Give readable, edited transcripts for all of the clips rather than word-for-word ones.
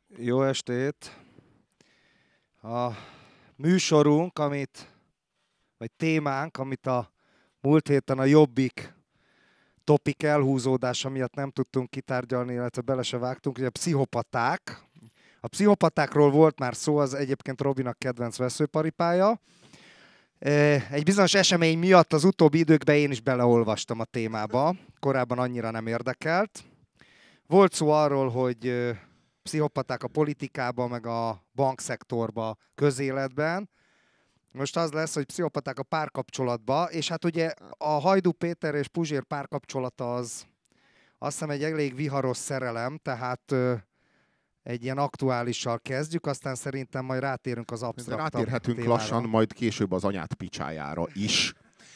Jó estét! A műsorunk, vagy témánk, amit a múlt héten a Jobbik topik elhúzódása miatt nem tudtunk kitárgyalni, illetve bele se vágtunk, hogy a pszichopaták. A pszichopatákról volt már szó, az egyébként Robinak kedvenc veszőparipája. Egy bizonyos esemény miatt az utóbbi időkben én is beleolvastam a témába, korábban annyira nem érdekelt. Volt szó arról, hogy pszichopaták a politikában, meg a bankszektorban, közéletben. Most az lesz, hogy pszichopaták a párkapcsolatban, és hát ugye a Hajdú Péter és Puzsér párkapcsolata az azt hiszem egy elég viharos szerelem, tehát egy ilyen aktuálissal kezdjük, aztán szerintem majd rátérünk az absztraktabb Rátérhetünk témára. lassan, majd később az anyát picsájára is.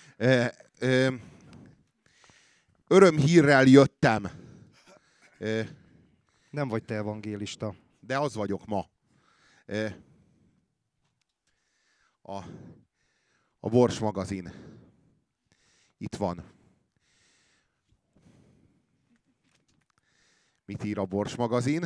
Örömhírrel jöttem. Nem vagy te evangélista. De az vagyok ma. A Bors magazin. Itt van. Mit ír a Bors magazin?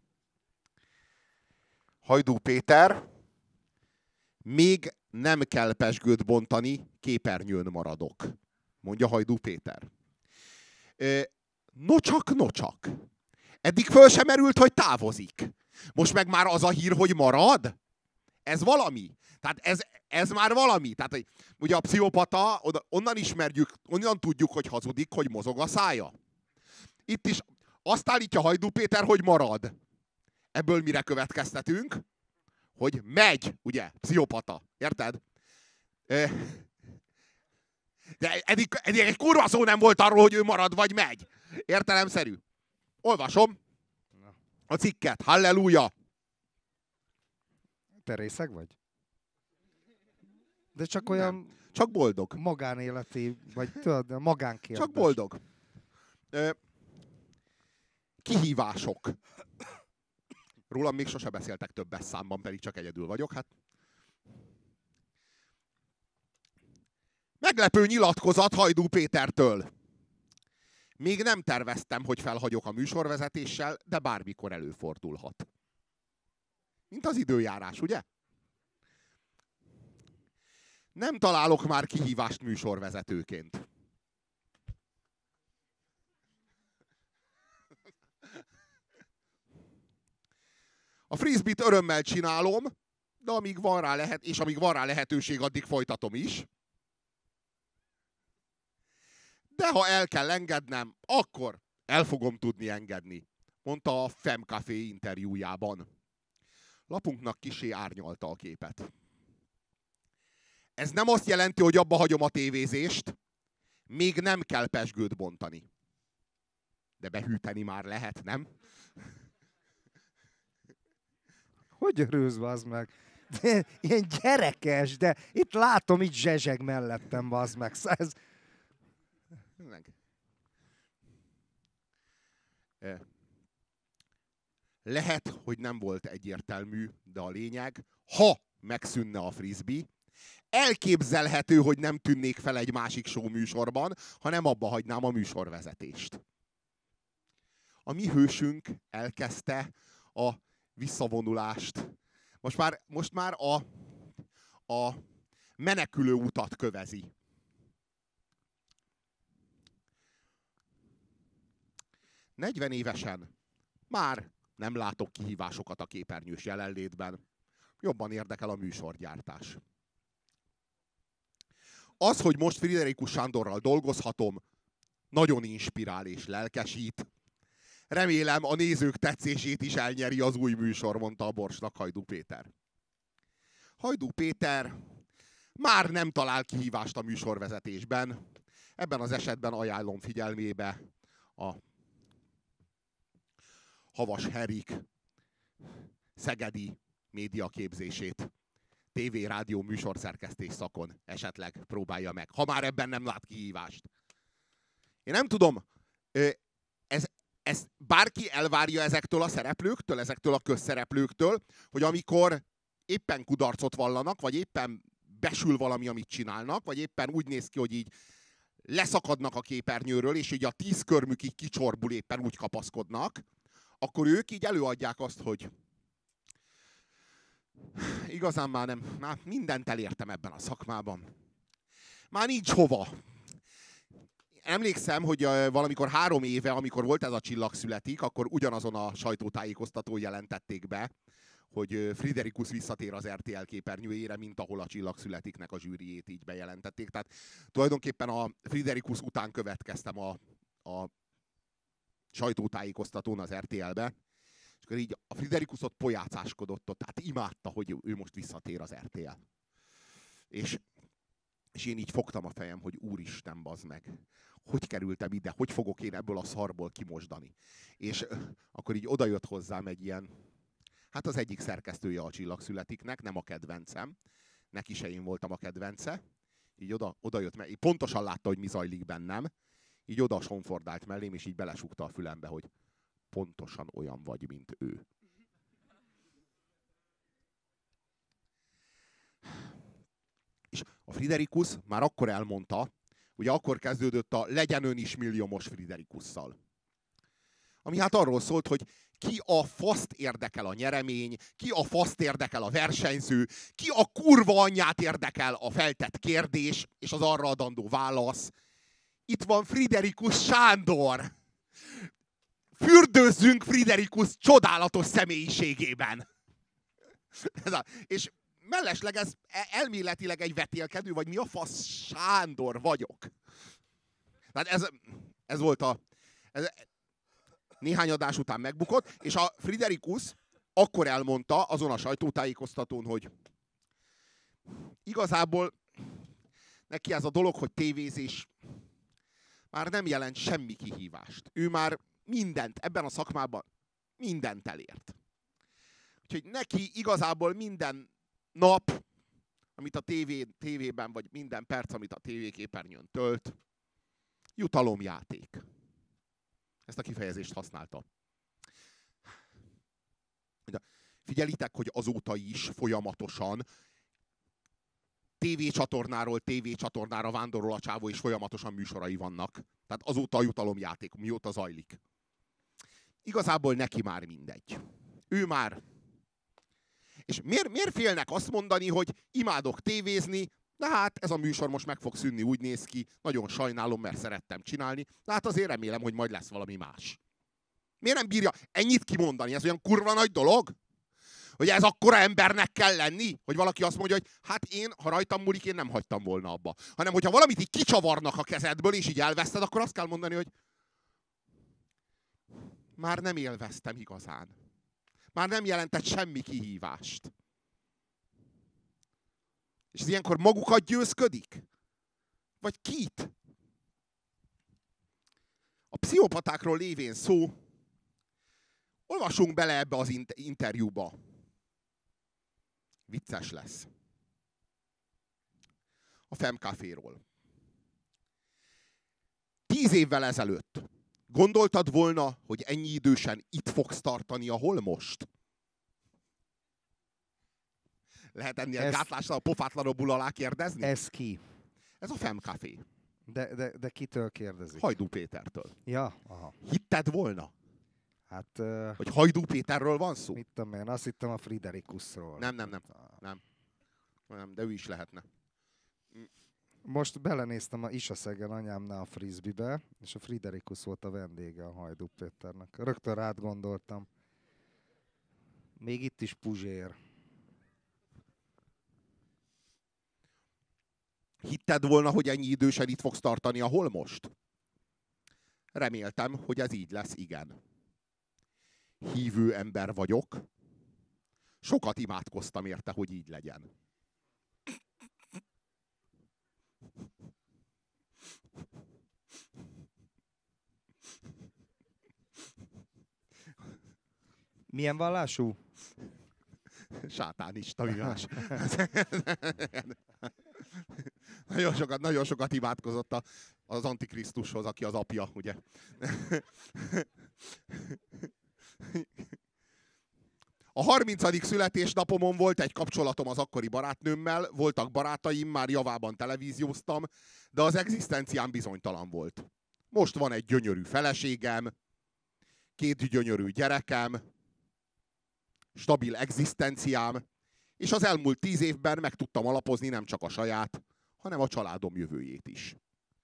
Hajdú Péter. Még nem kell pezsgőt bontani, képernyőn maradok. Mondja Hajdú Péter. Nocsak. Eddig föl sem merült, hogy távozik. Most meg már az a hír, hogy marad? Ez valami. Tehát ez már valami. Tehát ugye a pszichopata, onnan ismerjük, onnan tudjuk, hogy hazudik, hogy mozog a szája. Itt is azt állítja Hajdú Péter, hogy marad. Ebből mire következtetünk? Hogy megy, ugye? Pszichopata. Érted? De eddig egy kurva szó nem volt arról, hogy ő marad vagy megy. Értelemszerű. Olvasom a cikket. Halleluja! Te részeg vagy? De csak olyan... Nem. Csak boldog. Magánéleti, vagy tudod, magánkérdés. Csak boldog. Kihívások. Rólam még sose beszéltek többes számban, pedig csak egyedül vagyok. Hát. Meglepő nyilatkozat Hajdú Pétertől. Még nem terveztem, hogy felhagyok a műsorvezetéssel, de bármikor előfordulhat. Mint az időjárás, ugye? Nem találok már kihívást műsorvezetőként. A frisbee-t örömmel csinálom, de amíg van rá lehetőség, addig folytatom is. De ha el kell engednem, akkor el fogom tudni engedni, mondta a Femcafé interjújában. Lapunknak kissé árnyalta a képet. Ez nem azt jelenti, hogy abba hagyom a tévézést, még nem kell pezsgőt bontani. De behűteni már lehet, nem? Hogy örülsz, bazd meg? De, ilyen gyerekes, de itt látom, itt zsezseg mellettem, bazd meg. Ez... Lehet, hogy nem volt egyértelmű, de a lényeg, ha megszűnne a frisbee, elképzelhető, hogy nem tűnnék fel egy másik show műsorban, hanem abba hagynám a műsorvezetést. A mi hősünk elkezdte a visszavonulást. Most már a menekülő utat kövezi. ...40 évesen már nem látok kihívásokat a képernyős jelenlétben. Jobban érdekel a műsorgyártás. Az, hogy most Friderikus Sándorral dolgozhatom, nagyon inspirál és lelkesít. Remélem, a nézők tetszését is elnyeri az új műsor, mondta a Borsnak Hajdú Péter. Hajdú Péter már nem talál kihívást a műsorvezetésben. Ebben az esetben ajánlom figyelmébe a Havas Herik szegedi médiaképzését. TV, rádió, műsorszerkesztés szakon esetleg próbálja meg. Ha már ebben nem lát kihívást. Én nem tudom, ez bárki elvárja ezektől a szereplőktől, ezektől a közszereplőktől, hogy amikor éppen kudarcot vallanak, vagy éppen besül valami, amit csinálnak, vagy éppen úgy néz ki, hogy így leszakadnak a képernyőről, és így a 10 körmük így kicsorbul, éppen úgy kapaszkodnak, akkor ők így előadják azt, hogy Igazán már nem. Már mindent elértem ebben a szakmában. Már nincs hova. Emlékszem, hogy valamikor 3 éve, amikor volt ez a Csillag születik, akkor ugyanazon a sajtótájékoztatón jelentették be, hogy Friderikus visszatér az RTL képernyőjére, mint ahol a Csillag születiknek a zsűriét így bejelentették. Tehát tulajdonképpen a Friderikus után következtem a sajtótájékoztatón az RTL-be, és akkor így a Friderikusot pojácáskodott ott, tehát imádta, hogy ő most visszatér az RTL. És én így fogtam a fejem, hogy úristen, bazd meg, hogy kerültem ide, hogy fogok én ebből a szarból kimosdani. És akkor így odajött hozzám egy ilyen, hát az egyik szerkesztője a Csillag születiknek, nem a kedvencem, neki se én voltam a kedvence, így oda jött, mert pontosan látta, hogy mi zajlik bennem, így oda sonfordált mellém, és így belesúgta a fülembe, hogy pontosan olyan vagy, mint ő. És a Friderikus már akkor elmondta, ugye akkor kezdődött a legyen ön is milliómos Friderikusszal. Ami hát arról szólt, hogy ki a faszt érdekel a nyeremény, ki a faszt érdekel a versenyző, ki a kurva anyját érdekel a feltett kérdés, és az arra adandó válasz. Itt van Friderikus Sándor! Fürdőzzünk Friderikus csodálatos személyiségében! És mellesleg ez elméletileg egy vetélkedő, vagy mi a fasz Sándor vagyok. Tehát ez volt néhány adás után megbukott, és a Friderikus akkor elmondta azon a sajtótájékoztatón, hogy igazából neki ez a dolog, hogy tévézés már nem jelent semmi kihívást. Ő már mindent, ebben a szakmában mindent elért. Úgyhogy neki igazából minden nap, amit a tévében, vagy minden perc, amit a tévéképernyőn tölt, jutalomjáték. Ezt a kifejezést használta. Figyelitek, hogy azóta is folyamatosan tévécsatornára vándorol a csávó, és folyamatosan műsorai vannak. Tehát azóta a jutalomjáték, mióta zajlik. Igazából neki már mindegy. Ő már... És miért félnek azt mondani, hogy imádok tévézni, de hát ez a műsor most meg fog szűnni, úgy néz ki, nagyon sajnálom, mert szerettem csinálni, de hát azért remélem, hogy majd lesz valami más. Miért nem bírja ennyit kimondani? Ez olyan kurva nagy dolog? Hogy ez akkora embernek kell lenni? Hogy valaki azt mondja, hogy hát én, ha rajtam múlik, én nem hagytam volna abba. Hanem, hogyha valamit így kicsavarnak a kezedből, és így elveszted, akkor azt kell mondani, hogy már nem élveztem igazán. Már nem jelentett semmi kihívást. És ez ilyenkor magukat győzködik? Vagy kit? A pszichopatákról lévén szó, olvassunk bele ebbe az interjúba. Vicces lesz. A Femcaféról. 10 évvel ezelőtt gondoltad volna, hogy ennyi idősen itt fogsz tartani, ahol most? Lehet ennél gátlásra a pofátlanabbul alá kérdezni? Ez ki? Ez a Femcafé. De kitől kérdezik? Hajdú Pétertől. Ja, aha. Hitted volna? Hát... Hogy Hajdú Péterről van szó? Mit tudom én, azt hittem a Friderikusról. Nem, de ő is lehetne. Most belenéztem a Isaszegen anyámnál a frisbee-be, és a Friderikus volt a vendége a Hajdú Péternek. Rögtön rád gondoltam. Még itt is Puzsér. Hitted volna, hogy ennyi idősen itt fogsz tartani, ahol most? Reméltem, hogy ez így lesz, igen. Hívő ember vagyok. Sokat imádkoztam érte, hogy így legyen. Milyen vallású? Sátánista, mi más. Nagyon sokat imádkozott az Antikrisztushoz, aki az apja, ugye. A 30. születésnapomon volt egy kapcsolatom az akkori barátnőmmel, voltak barátaim, már javában televízióztam, de az egzisztenciám bizonytalan volt. Most van egy gyönyörű feleségem, 2 gyönyörű gyerekem, stabil egzisztenciám, És az elmúlt 10 évben meg tudtam alapozni nem csak a saját, hanem a családom jövőjét is.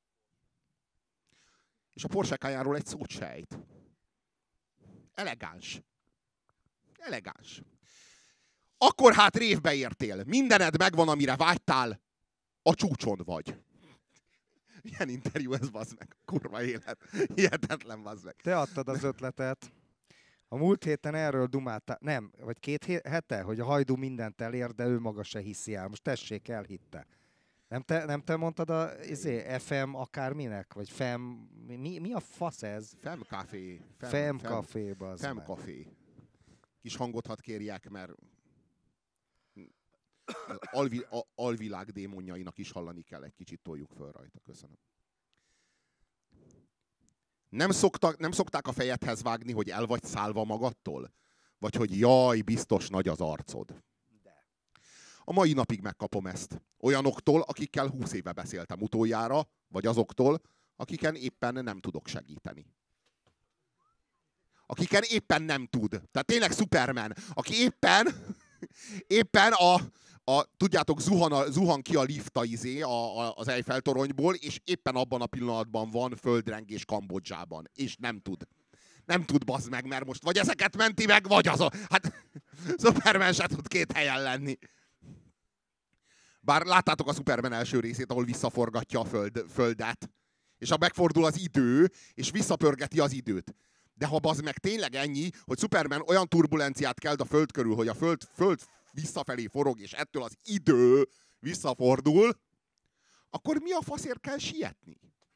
És a Porsche Cayenne-ról egy szót se ejt. Elegáns. Elegáns. Akkor hát révbe értél. Mindened megvan, amire vágytál. A csúcson vagy. Milyen interjú ez, bazd meg. Kurva élet. Hihetetlen, bazd meg. Te adtad az ötletet. A múlt héten erről dumáltál, nem, vagy 2 hete, hogy a Hajdú mindent elér, de ő maga se hiszi el. Most tessék, elhitte. Nem te mondtad a FM akárminek? Vagy FEM, mi a fasz ez? Fem Café. FEM Café, bazd Fem meg. Café. Kis hangot hadd kérjek, mert alvilág démonjainak is hallani kell, egy kicsit toljuk föl rajta. Köszönöm. Nem szokták a fejedhez vágni, hogy el vagy szálva magadtól? Vagy hogy jaj, biztos nagy az arcod? A mai napig megkapom ezt. Olyanoktól, akikkel 20 éve beszéltem utoljára, vagy azoktól, akiken éppen nem tudok segíteni. Akiken éppen nem tud. Tehát tényleg Superman, aki éppen tudjátok, zuhan ki a lift az Eiffel toronyból, és éppen abban a pillanatban van földrengés Kambodzsában. És nem tud. Nem tud, bazd meg, mert most vagy ezeket menti meg, vagy az hát Superman se tud 2 helyen lenni. Bár láttátok a Superman első részét, ahol visszaforgatja a földet, és ha megfordul az idő, és visszapörgeti az időt. De ha bazd meg tényleg ennyi, hogy Superman olyan turbulenciát kelt a föld körül, hogy a föld visszafelé forog, és ettől az idő visszafordul, akkor mi a faszért kell sietni?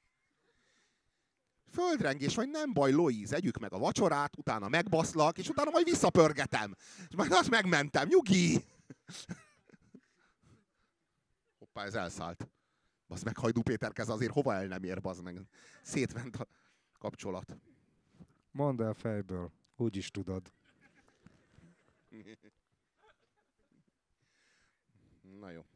Földrengés, vagy nem baj, Lois, együk meg a vacsorát, utána megbaszlak, és utána majd visszapörgetem. És majd azt megmentem, nyugi! Hoppá, ez elszállt. Bazd meg, Hajdú Péter kez azért hova el nem ér, bazd meg. Szétment a kapcsolat. Mondd el fejből, úgy is tudod. Na jó.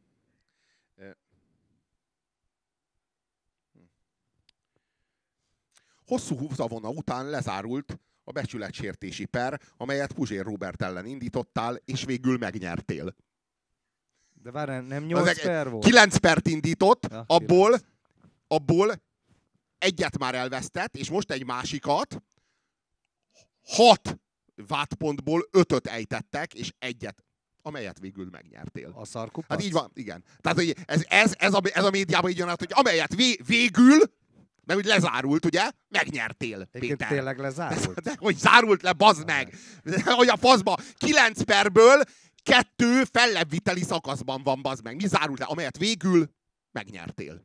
Hosszú húzavona után lezárult a becsületsértési per, amelyet Puzsér Róbert ellen indítottál, és végül megnyertél. De várjál, nem 8 per volt? 9 pert indított, Ja, abból egyet már elvesztett, és most egy másikat, 6 vádpontból 5-öt ejtettek, és egyet, amelyet végül megnyertél. A szarkupac? Hát így van, igen. Tehát hogy ez a médiában így jön át, hogy amelyet végül, mert úgy lezárult, ugye, megnyertél, Péter. Tényleg lezárult? De hogy zárult le, bazd meg! De, hogy a faszba, 9 perből 2 fellebbviteli szakaszban van, bazd meg. Mi zárult le? Amelyet végül megnyertél.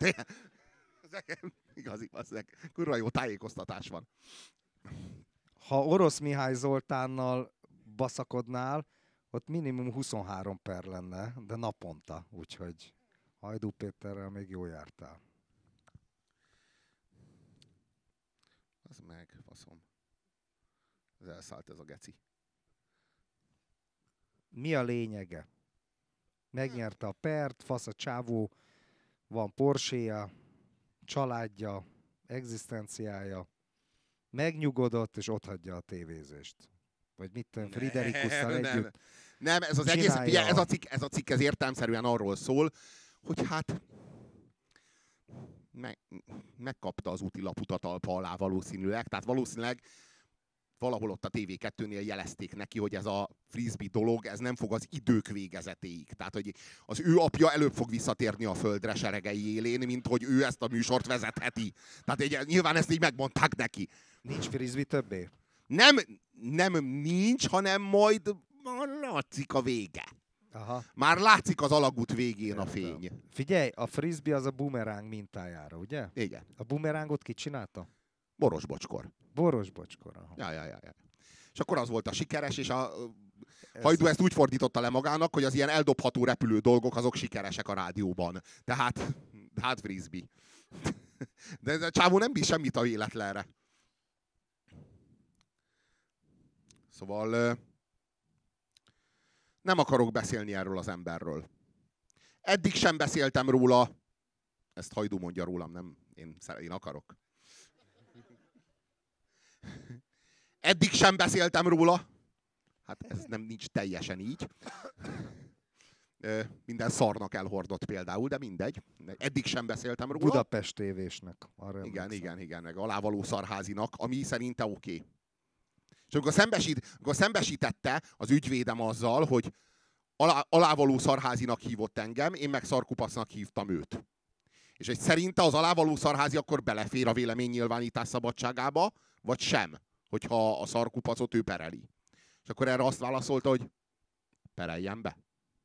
Igazi, bazd meg. Kurva jó tájékoztatás van. Ha Orosz Mihály Zoltánnal baszakodnál, ott minimum 23 per lenne, de naponta. Úgyhogy Hajdú Péterrel még jól jártál. Az meg, faszom. Ez elszállt ez a geci. Mi a lényege? Megnyerte a pert, fasz a csávó, van Porsche-ja, családja, egzisztenciája, megnyugodott, és otthagyja a tévézést. Vagy mit tudom, Friderikusszal együtt. Nem, ez az egész, ez a cikk ez értelemszerűen arról szól, hogy hát megkapta az útilaput a talpa alá valószínűleg, tehát valószínűleg valahol ott a TV2-nél jelezték neki, hogy ez a frisbee dolog, ez nem fog az idők végezetéig. Tehát, hogy az ő apja előbb fog visszatérni a földre seregei élén, mint hogy ő ezt a műsort vezetheti. Tehát nyilván ezt így megmondták neki. Nincs frisbee többé? Nem nincs, hanem majd látszik a vége. Aha. Már látszik az alagút végén a fény. Figyelj, a frisbee az a bumeráng mintájára, ugye? Igen. A bumerángot ki csinálta? Boros Bocskor. Boros Bocskor. Aha. Ja. És akkor az volt a sikeres, és a Hajdú ezt úgy fordította le magának, hogy az ilyen eldobható repülő dolgok, azok sikeresek a rádióban. Tehát frisbee. De ez a csávó nem bíz semmit a véletlenre. Szóval nem akarok beszélni erről az emberről. Eddig sem beszéltem róla. Ezt Hajdú mondja rólam, nem én akarok. Eddig sem beszéltem róla. Hát ez nem nincs teljesen így. minden szarnak elhordott például, de mindegy. Eddig sem beszéltem róla. Budapest tévésnek. Igen, meg alávaló szarházinak, ami szerinte oké. És amikor szembesítette az ügyvédem azzal, hogy alávaló szarházinak hívott engem, én meg szarkupacnak hívtam őt. És hogy szerinte az alávaló szarházi akkor belefér a véleménynyilvánítás szabadságába, vagy sem, hogyha a szarkupacot ő pereli. És akkor erre azt válaszolta, hogy pereljen be.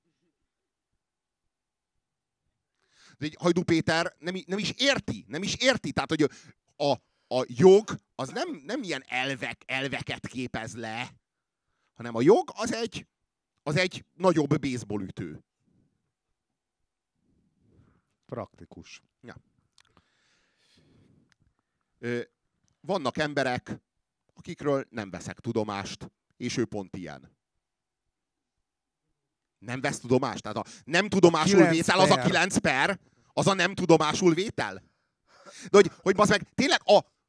De Hajdú Péter nem is érti. Tehát, hogy a jog az nem ilyen elveket képez le, hanem a jog az egy nagyobb baseballütő. Praktikus. Ja. Vannak emberek, akikről nem veszek tudomást, és ő pont ilyen. Nem vesz tudomást? Tehát a nem tudomásul vétel az a 9 per, az a nem tudomásul vétel? De hogy bazd meg, tényleg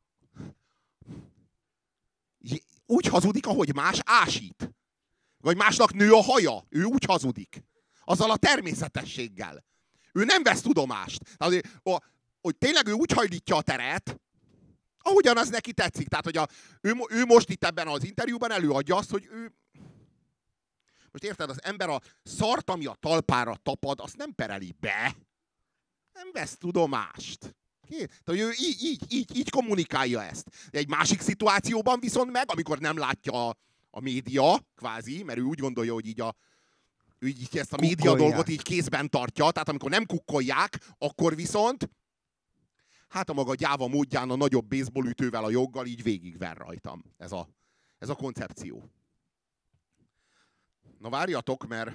úgy hazudik, ahogy más ásít. Vagy másnak nő a haja. Ő úgy hazudik. Azzal a természetességgel. Ő nem vesz tudomást. Tehát, hogy tényleg ő úgy hajlítja a teret, ahogyan az neki tetszik. Tehát, hogy ő most itt ebben az interjúban előadja azt, hogy ő... Most érted, az ember a szart, ami a talpára tapad, azt nem pereli be. Nem vesz tudomást. Tehát, hogy ő így kommunikálja ezt. De egy másik szituációban viszont meg, amikor nem látja a média, kvázi, mert ő úgy gondolja, hogy így ezt a média dolgot így kézben tartja, tehát amikor nem kukkolják, akkor viszont hát a maga gyáva módján a nagyobb baseballütővel, a joggal így végigver rajtam. Ez a koncepció. Na várjatok, mert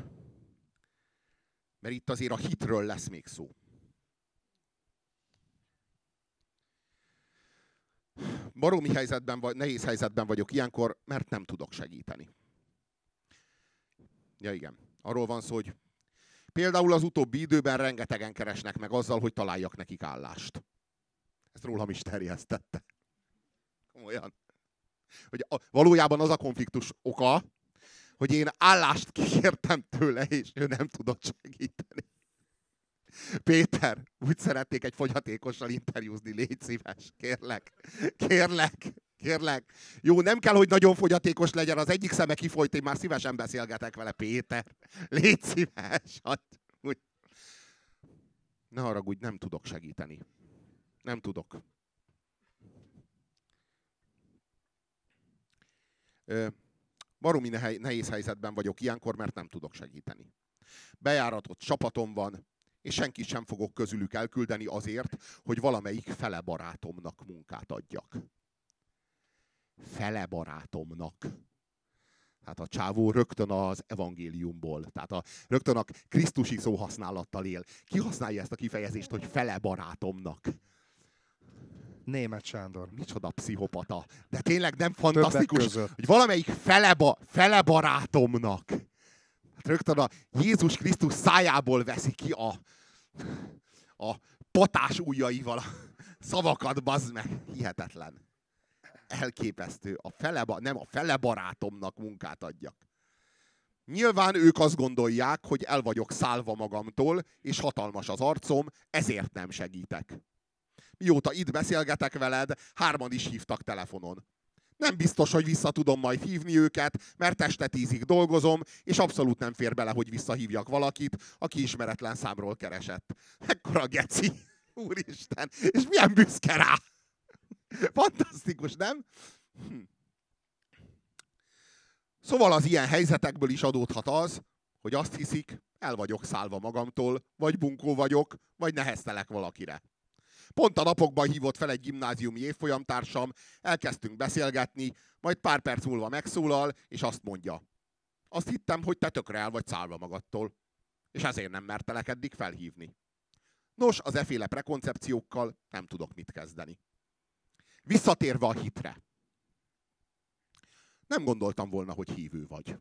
itt azért a hitről lesz még szó. Baromi nehéz helyzetben vagyok ilyenkor, mert nem tudok segíteni. Ja igen, arról van szó, hogy például az utóbbi időben rengetegen keresnek meg azzal, hogy találjak nekik állást. Ezt rólam is terjesztette. Komolyan. Hogy valójában az a konfliktus oka, hogy én állást kértem tőle, és ő nem tudott segíteni. Péter, úgy szeretnék egy fogyatékossal interjúzni, légy szíves, kérlek. Jó, nem kell, hogy nagyon fogyatékos legyen, az egyik szeme kifolyt, én már szívesen beszélgetek vele, Péter. Légy szíves. Ne haragudj, nem tudok segíteni. Nem tudok. Baromi nehéz helyzetben vagyok ilyenkor, mert nem tudok segíteni. Bejáratott csapatom van, és senkit sem fogok közülük elküldeni azért, hogy valamelyik fele barátomnak munkát adjak. Fele barátomnak. Tehát a csávó rögtön az evangéliumból, tehát rögtön a krisztusi szóhasználattal él. Ki használja ezt a kifejezést, hogy fele barátomnak? Németh Sándor. Micsoda pszichopata. De tényleg nem fantasztikus, hogy valamelyik fele barátomnak. Hát rögtön a Jézus Krisztus szájából veszi ki a patás ujjaival a szavakat, bazd meg. Hihetetlen. Elképesztő. Nem a fele barátomnak munkát adjak. Nyilván ők azt gondolják, hogy el vagyok szálva magamtól, és hatalmas az arcom, ezért nem segítek. Mióta itt beszélgetek veled, 3-an is hívtak telefonon. Nem biztos, hogy vissza tudom majd hívni őket, mert este 10-ig dolgozom, és abszolút nem fér bele, hogy visszahívjak valakit, aki ismeretlen számról keresett. Ekkora geci. Úristen. És milyen büszke rá. Fantasztikus, nem? Szóval az ilyen helyzetekből is adódhat az, hogy azt hiszik, el vagyok szálva magamtól, vagy bunkó vagyok, vagy neheztelek valakire. Pont a napokban hívott fel egy gimnáziumi évfolyamtársam, elkezdtünk beszélgetni, majd pár perc múlva megszólal, és azt mondja. Azt hittem, hogy te tökre el vagy szálva magadtól, és ezért nem mertelek eddig felhívni. Nos, az efféle prekoncepciókkal nem tudok mit kezdeni. Visszatérve a hitre. Nem gondoltam volna, hogy hívő vagy.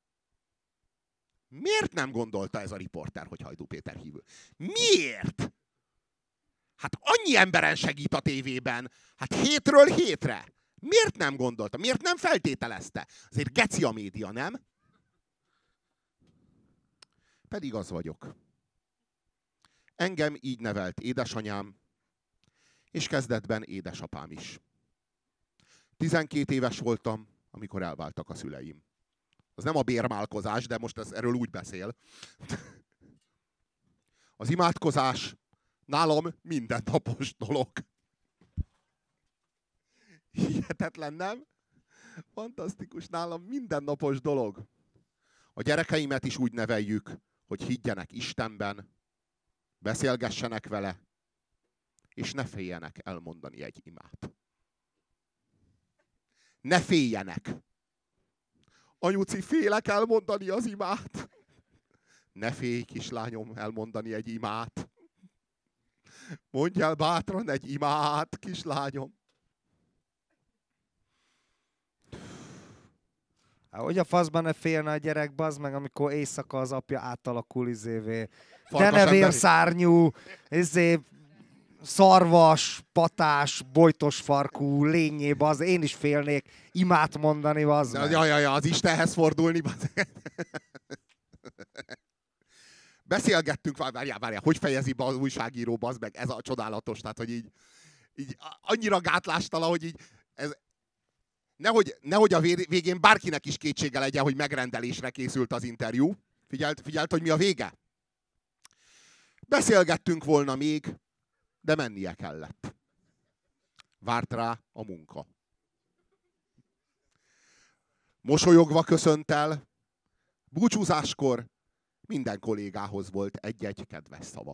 Miért nem gondolta ez a riporter, hogy Hajdú Péter hívő? Miért? Hát annyi emberen segít a tévében. Hát hétről hétre. Miért nem gondolta? Miért nem feltételezte? Azért geci a média, nem? Pedig az vagyok. Engem így nevelt édesanyám, és kezdetben édesapám is. 12 éves voltam, amikor elváltak a szüleim. Az nem a bérmálkozás, de most erről úgy beszél. Az imádkozás nálam mindennapos dolog. Hihetetlen, nem? Fantasztikus, nálam mindennapos dolog. A gyerekeimet is úgy neveljük, hogy higgyenek Istenben, beszélgessenek vele, és ne féljenek elmondani egy imát. Ne féljenek! Anyuci, félek elmondani az imát. Ne félj, kislányom, elmondani egy imát. Mondj el bátran egy imát, kislányom. Hogy a faszban ne félne a gyerek, bazd meg, amikor éjszaka az apja átalakul denevérszárnyú, szarvas, patás, bojtos farkú lényébe, az én is félnék imát mondani, bazd meg. Ja, az Istenhez fordulni, bazd meg. Beszélgettünk, várjál, hogy fejezi be az újságíró, bazd meg, ez a csodálatos, tehát, hogy így annyira gátlástalan, hogy így, nehogy a végén bárkinek is kétsége legyen, hogy megrendelésre készült az interjú. Figyelt, hogy mi a vége? Beszélgettünk volna még, de mennie kellett. Várt rá a munka. Mosolyogva köszönt el, búcsúzáskor minden kollégához volt egy-egy kedves szava.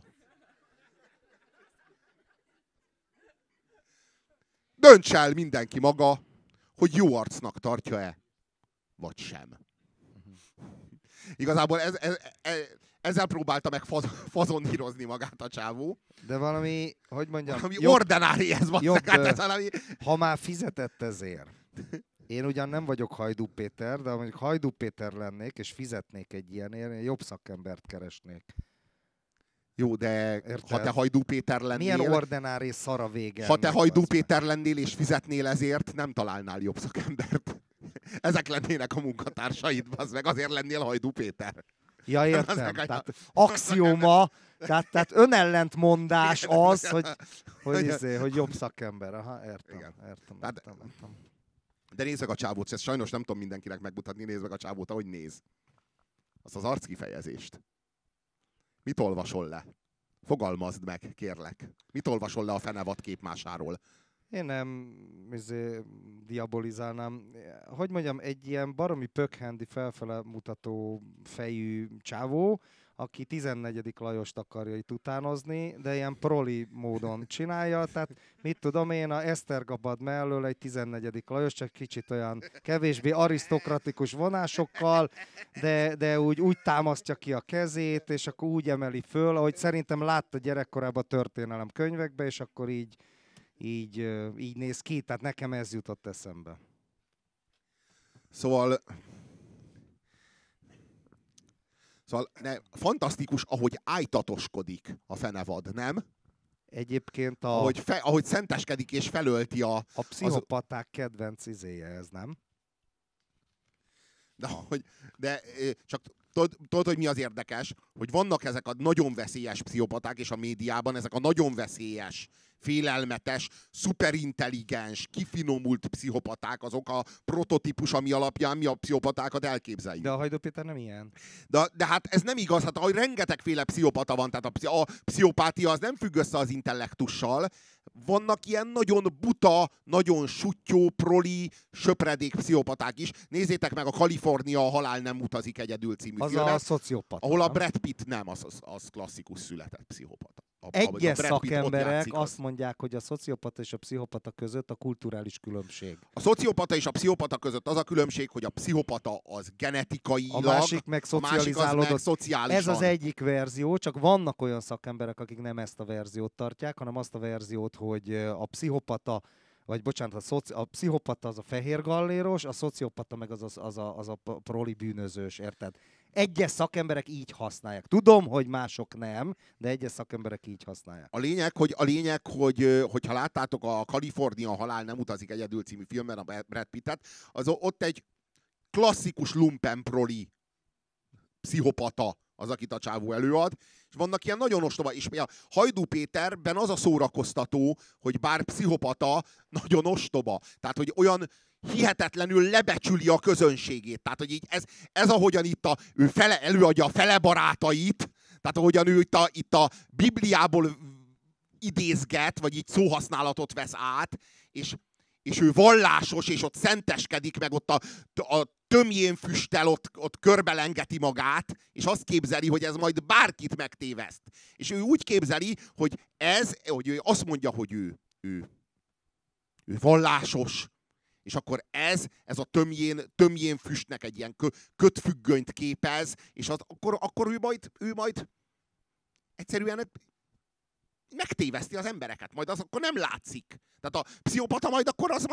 Dönts el mindenki maga, hogy jó arcnak tartja-e, vagy sem. Igazából ezzel próbálta meg fazonírozni magát a csávó. De valami, hogy mondjam... Valami ordinári ez van. Jobb, ez valami... Ha már fizetett ezért. Én ugyan nem vagyok Hajdú Péter, de ha mondjuk Hajdú Péter lennék, és fizetnék egy ilyenért, én jobb szakembert keresnék. Jó, de érted? Ha te Hajdú Péter lennél... Milyen ordinári szara vége. Ha te Hajdú Péter lennél, és fizetnél ezért, nem találnál jobb szakembert. Ezek lennének a munkatársaid, az meg azért lennél Hajdú Péter. Ja, értem. Tehát axióma, tehát önellentmondás az, hogy jobb szakember. Aha, értem. De nézd meg a csávót, ezt sajnos nem tudom mindenkinek megmutatni, nézd meg a csávót, ahogy néz. Azt az arckifejezést. Mit olvasol le? Fogalmazd meg, kérlek. Mit olvasol le a fenevad képmásáról? Én nem diabolizálnám. Hogy mondjam, egy ilyen baromi pökhendi, felfele mutató fejű csávó, aki 14. Lajost akarja itt utánozni, de ilyen proli módon csinálja. Tehát mit tudom én, a Esztergabad mellől egy 14. Lajos, csak kicsit olyan kevésbé arisztokratikus vonásokkal, de úgy támasztja ki a kezét, és akkor úgy emeli föl, ahogy szerintem látta gyerekkorában történelem könyvekbe, és akkor így néz ki, tehát nekem ez jutott eszembe. Szóval fantasztikus, ahogy ájtatoskodik a fenevad, nem? Egyébként ahogy szenteskedik és felölti a pszichopaták kedvenc izéje ez, nem? De csak tudod, hogy mi az érdekes? Hogy vannak ezek a nagyon veszélyes pszichopaták, és a médiában ezek a nagyon veszélyes, félelmetes, szuperintelligens, kifinomult pszichopaták, azok a prototípus, ami alapján mi a pszichopatákat elképzeljük. De a Hajdú Péter nem ilyen. De hát ez nem igaz, hát ahogy rengetegféle pszichopata van, tehát a pszichopátia az nem függ össze az intellektussal. Vannak ilyen nagyon buta, nagyon suttyó, proli, söpredék pszichopaták is. Nézzétek meg a Kalifornia, a halál nem utazik egyedül című filmet. Az a szociopata. Ahol a Brad Pitt nem, az klasszikus született pszichopata. Egyes szakemberek azt mondják, hogy a szociopata és a pszichopata között a kulturális különbség. A szociopata és a pszichopata között az a különbség, hogy a pszichopata az genetikailag, a másik meg szocializálódott. Szociálisan. Ez az egyik verzió, csak vannak olyan szakemberek, akik nem ezt a verziót tartják, hanem azt a verziót, hogy a pszichopata, vagy bocsánat, a pszichopata az a fehér galléros, a szociopata meg az a proli bűnözős, érted? Egyes szakemberek így használják. Tudom, hogy mások nem, de egyes szakemberek így használják. A lényeg, hogyha láttátok a Kalifornia, a halál nem utazik egyedül című filmben a Brad Pittet, ott egy klasszikus lumpen proli pszichopata az, akit a csávó előad, és vannak ilyen nagyon ostoba, és a Hajdú Péterben az a szórakoztató, hogy bár pszichopata, nagyon ostoba. Tehát, hogy olyan hihetetlenül lebecsüli a közönségét. Tehát, hogy így ez ahogyan itt ő előadja a fele barátait, tehát ahogyan ő itt a Bibliából idézget, vagy így szóhasználatot vesz át, és ő vallásos, és ott szenteskedik, meg ott a tömjén füsttel ott körbelengeti magát, és azt képzeli, hogy ez majd bárkit megtéveszt. És ő úgy képzeli, hogy hogy ő azt mondja, hogy ő vallásos, és akkor ez a tömjén füstnek egy ilyen kötfüggönyt képez, és akkor ő majd egyszerűen megtéveszti az embereket, majd az akkor nem látszik. Tehát a pszichopata majd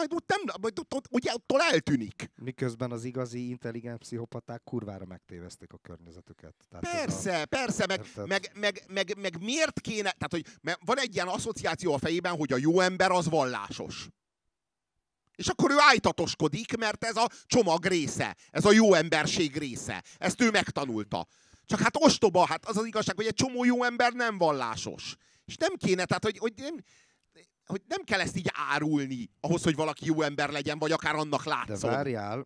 ugye attól eltűnik. Miközben az igazi intelligens pszichopaták kurvára megtévesztik a környezetüket. Tehát persze, meg miért kéne, tehát hogy van egy ilyen asszociáció a fejében, hogy a jó ember az vallásos. És akkor ő ájtatoskodik, mert ez a csomag része, ez a jó emberség része. Ezt ő megtanulta. Csak hát ostoba, hát az igazság, hogy egy csomó jó ember nem vallásos. És nem kéne, tehát hogy nem kell ezt így árulni ahhoz, hogy valaki jó ember legyen, vagy akár annak látszon. De várjál,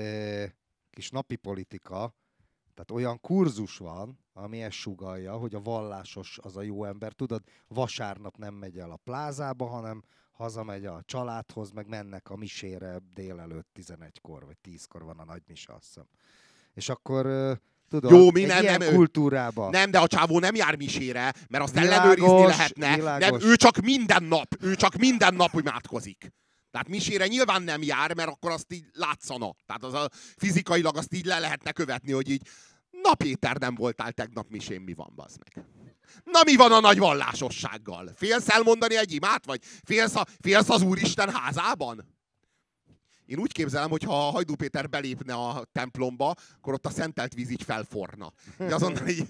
kis napi politika, tehát olyan kurzus van, ami ezt sugallja, hogy a vallásos az a jó ember. Tudod, vasárnap nem megy el a plázába, hanem hazamegy a családhoz, meg mennek a misére délelőtt 11-kor, vagy 10-kor van a nagy mise, azt hiszem. És akkor... Tudod, jó, nem kultúrában. Nem, de a csávó nem jár misére, mert azt ellenőrizni lehetne. Nem, ő csak minden nap imádkozik. Tehát misére nyilván nem jár, mert akkor azt így látszana. Tehát fizikailag azt így le lehetne követni, hogy így, na Péter, nem voltál tegnap misén, mi van, bazd meg? Na mi van a nagy vallásossággal? Félsz elmondani egy imát, vagy félsz az Úristen házában? Én úgy képzelem, hogy ha a Hajdú Péter belépne a templomba, akkor ott a szentelt víz így felforna. Azonnal így...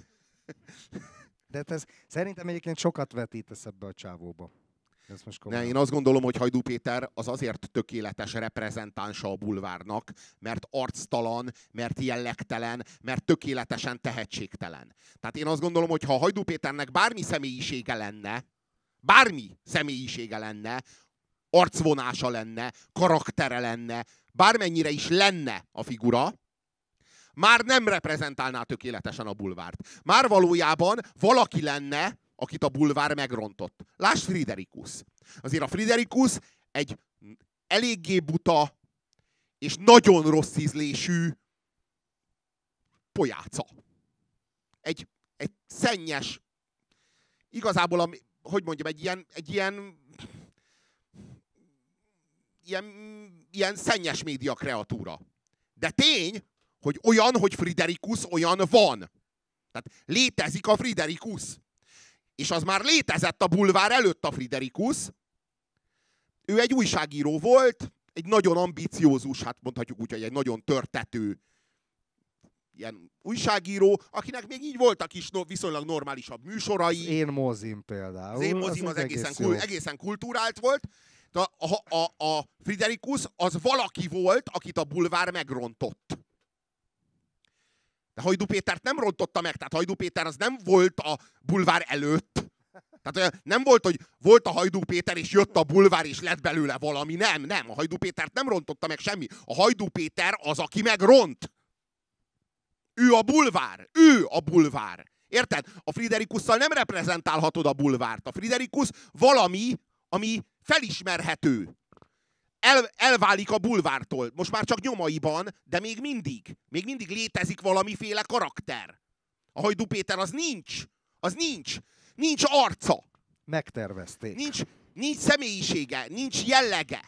De ez szerintem egyébként sokat vetítesz ebbe a csávóba. Én azt gondolom, hogy Hajdú Péter az azért tökéletes reprezentánsa a bulvárnak, mert arctalan, mert jellegtelen, mert tökéletesen tehetségtelen. Tehát én azt gondolom, hogy ha Hajdú Péternek bármi személyisége lenne, arcvonása lenne, karaktere lenne, bármennyire is lenne a figura, már nem reprezentálná tökéletesen a bulvárt. Már valójában valaki lenne, akit a bulvár megrontott. Lásd Friderikus. Azért a Friderikus egy eléggé buta és nagyon rossz ízlésű pojáca. Egy szennyes, igazából, hogy mondjam, egy ilyen szennyes média kreatúra. De tény, hogy olyan, hogy Friderikus, olyan van. Tehát létezik a Friderikus. És az már létezett a bulvár előtt a Friderikus. Ő egy újságíró volt, egy nagyon ambiciózus, hát mondhatjuk úgy, hogy egy nagyon törtető ilyen újságíró, akinek még így voltak is viszonylag normálisabb műsorai. Az Én mozim például. Az Én mozim az egészen kultúrált volt. A Friderikus az valaki volt, akit a bulvár megrontott. De Hajdú Pétert nem rontotta meg, tehát Hajdú Péter az nem volt a bulvár előtt. Tehát nem volt, hogy volt a Hajdú Péter, és jött a bulvár, és lett belőle valami. Nem. A Hajdú Pétert nem rontotta meg semmi. A Hajdú Péter az, aki megront. Ő a bulvár. Érted? A Friderikusszal nem reprezentálhatod a bulvárt. A Friderikus valami, ami felismerhető. Elválik a bulvártól. Most már csak nyomaiban, de még mindig létezik valamiféle karakter. A Hajdú Péter az nincs. Nincs arca. Megtervezték. Nincs személyisége, nincs jellege.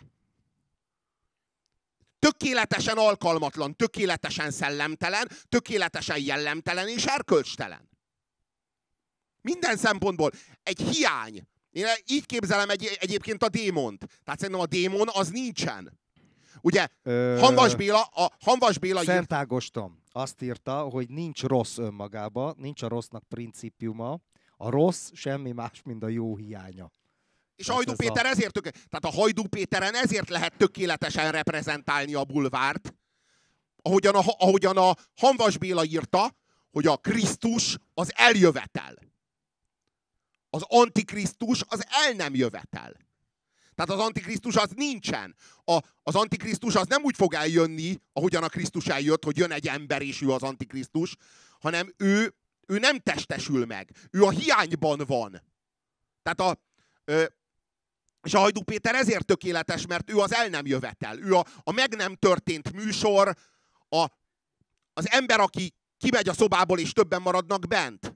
Tökéletesen alkalmatlan, tökéletesen szellemtelen, tökéletesen jellemtelen és erkölcstelen. Minden szempontból egy hiány. Én így képzelem egyébként a démont. Tehát szerintem a démon az nincsen. Ugye, Hanvas Béla Szent Ágoston azt írta, hogy nincs rossz önmagában, nincs a rossznak principiuma, a rossz semmi más, mint a jó hiánya. És a Hajdú Péter ezért tehát a Hajdú Péteren ezért lehet tökéletesen reprezentálni a bulvárt, ahogyan a Hanvas Béla írta, hogy a Krisztus az eljövetel. Az Antikrisztus az el nem jövetel. Tehát az Antikrisztus az nincsen. Az Antikrisztus az nem úgy fog eljönni, ahogyan a Krisztus eljött, hogy jön egy ember és ő az Antikrisztus, hanem ő nem testesül meg. Ő a hiányban van. Tehát és a Hajdú Péter ezért tökéletes, mert ő az el nem jövetel. Ő a meg nem történt műsor, az ember, aki kimegy a szobából és többen maradnak bent.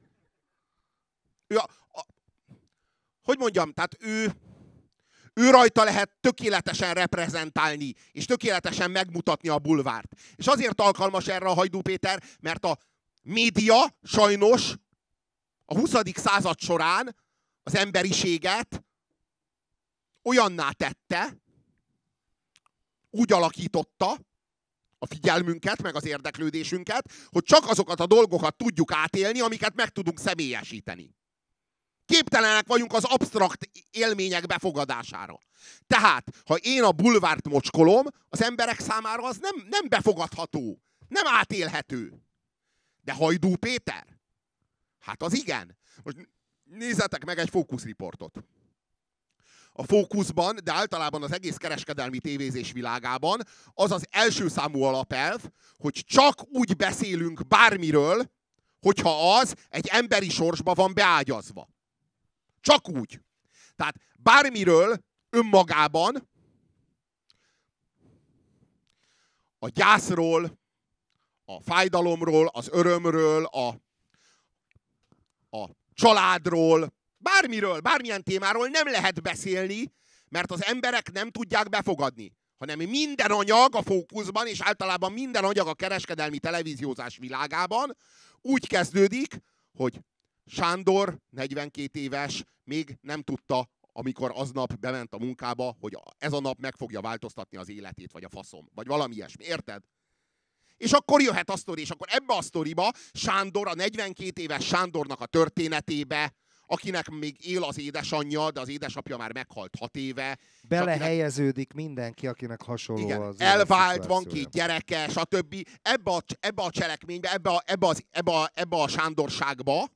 Hogy mondjam, tehát ő rajta lehet tökéletesen reprezentálni, és tökéletesen megmutatni a bulvárt. És azért alkalmas erre a Hajdú Péter, mert a média sajnos a 20. század során az emberiséget olyanná tette, úgy alakította a figyelmünket, meg az érdeklődésünket, hogy csak azokat a dolgokat tudjuk átélni, amiket meg tudunk személyesíteni. Képtelenek vagyunk az absztrakt élmények befogadására. Tehát, ha én a bulvárt mocskolom, az emberek számára az nem befogadható, nem átélhető. De Hajdú Péter? Hát az igen. Most nézzetek meg egy fókuszriportot. A Fókuszban, de általában az egész kereskedelmi tévézés világában az az első számú alapelv, hogy csak úgy beszélünk bármiről, hogyha az egy emberi sorsba van beágyazva. Csak úgy. Tehát bármiről önmagában, a gyászról, a fájdalomról, az örömről, a családról, bármiről, bármilyen témáról nem lehet beszélni, mert az emberek nem tudják befogadni. Hanem minden anyag a Fókuszban, és általában minden anyag a kereskedelmi televíziózás világában úgy kezdődik, hogy Sándor, 42 éves, még nem tudta, amikor aznap bement a munkába, hogy ez a nap meg fogja változtatni az életét, vagy a faszom, vagy valami ilyesmi, érted? És akkor jöhet a sztori, és akkor ebbe a sztoriba Sándor, a 42 éves Sándornak a történetébe, akinek még él az édesanyja, de az édesapja már meghalt 6 éve. Belehelyeződik mindenki, akinek hasonló igen, az elvált, van 2 gyereke, stb. Ebbe a cselekménybe, ebbe a sándorságba,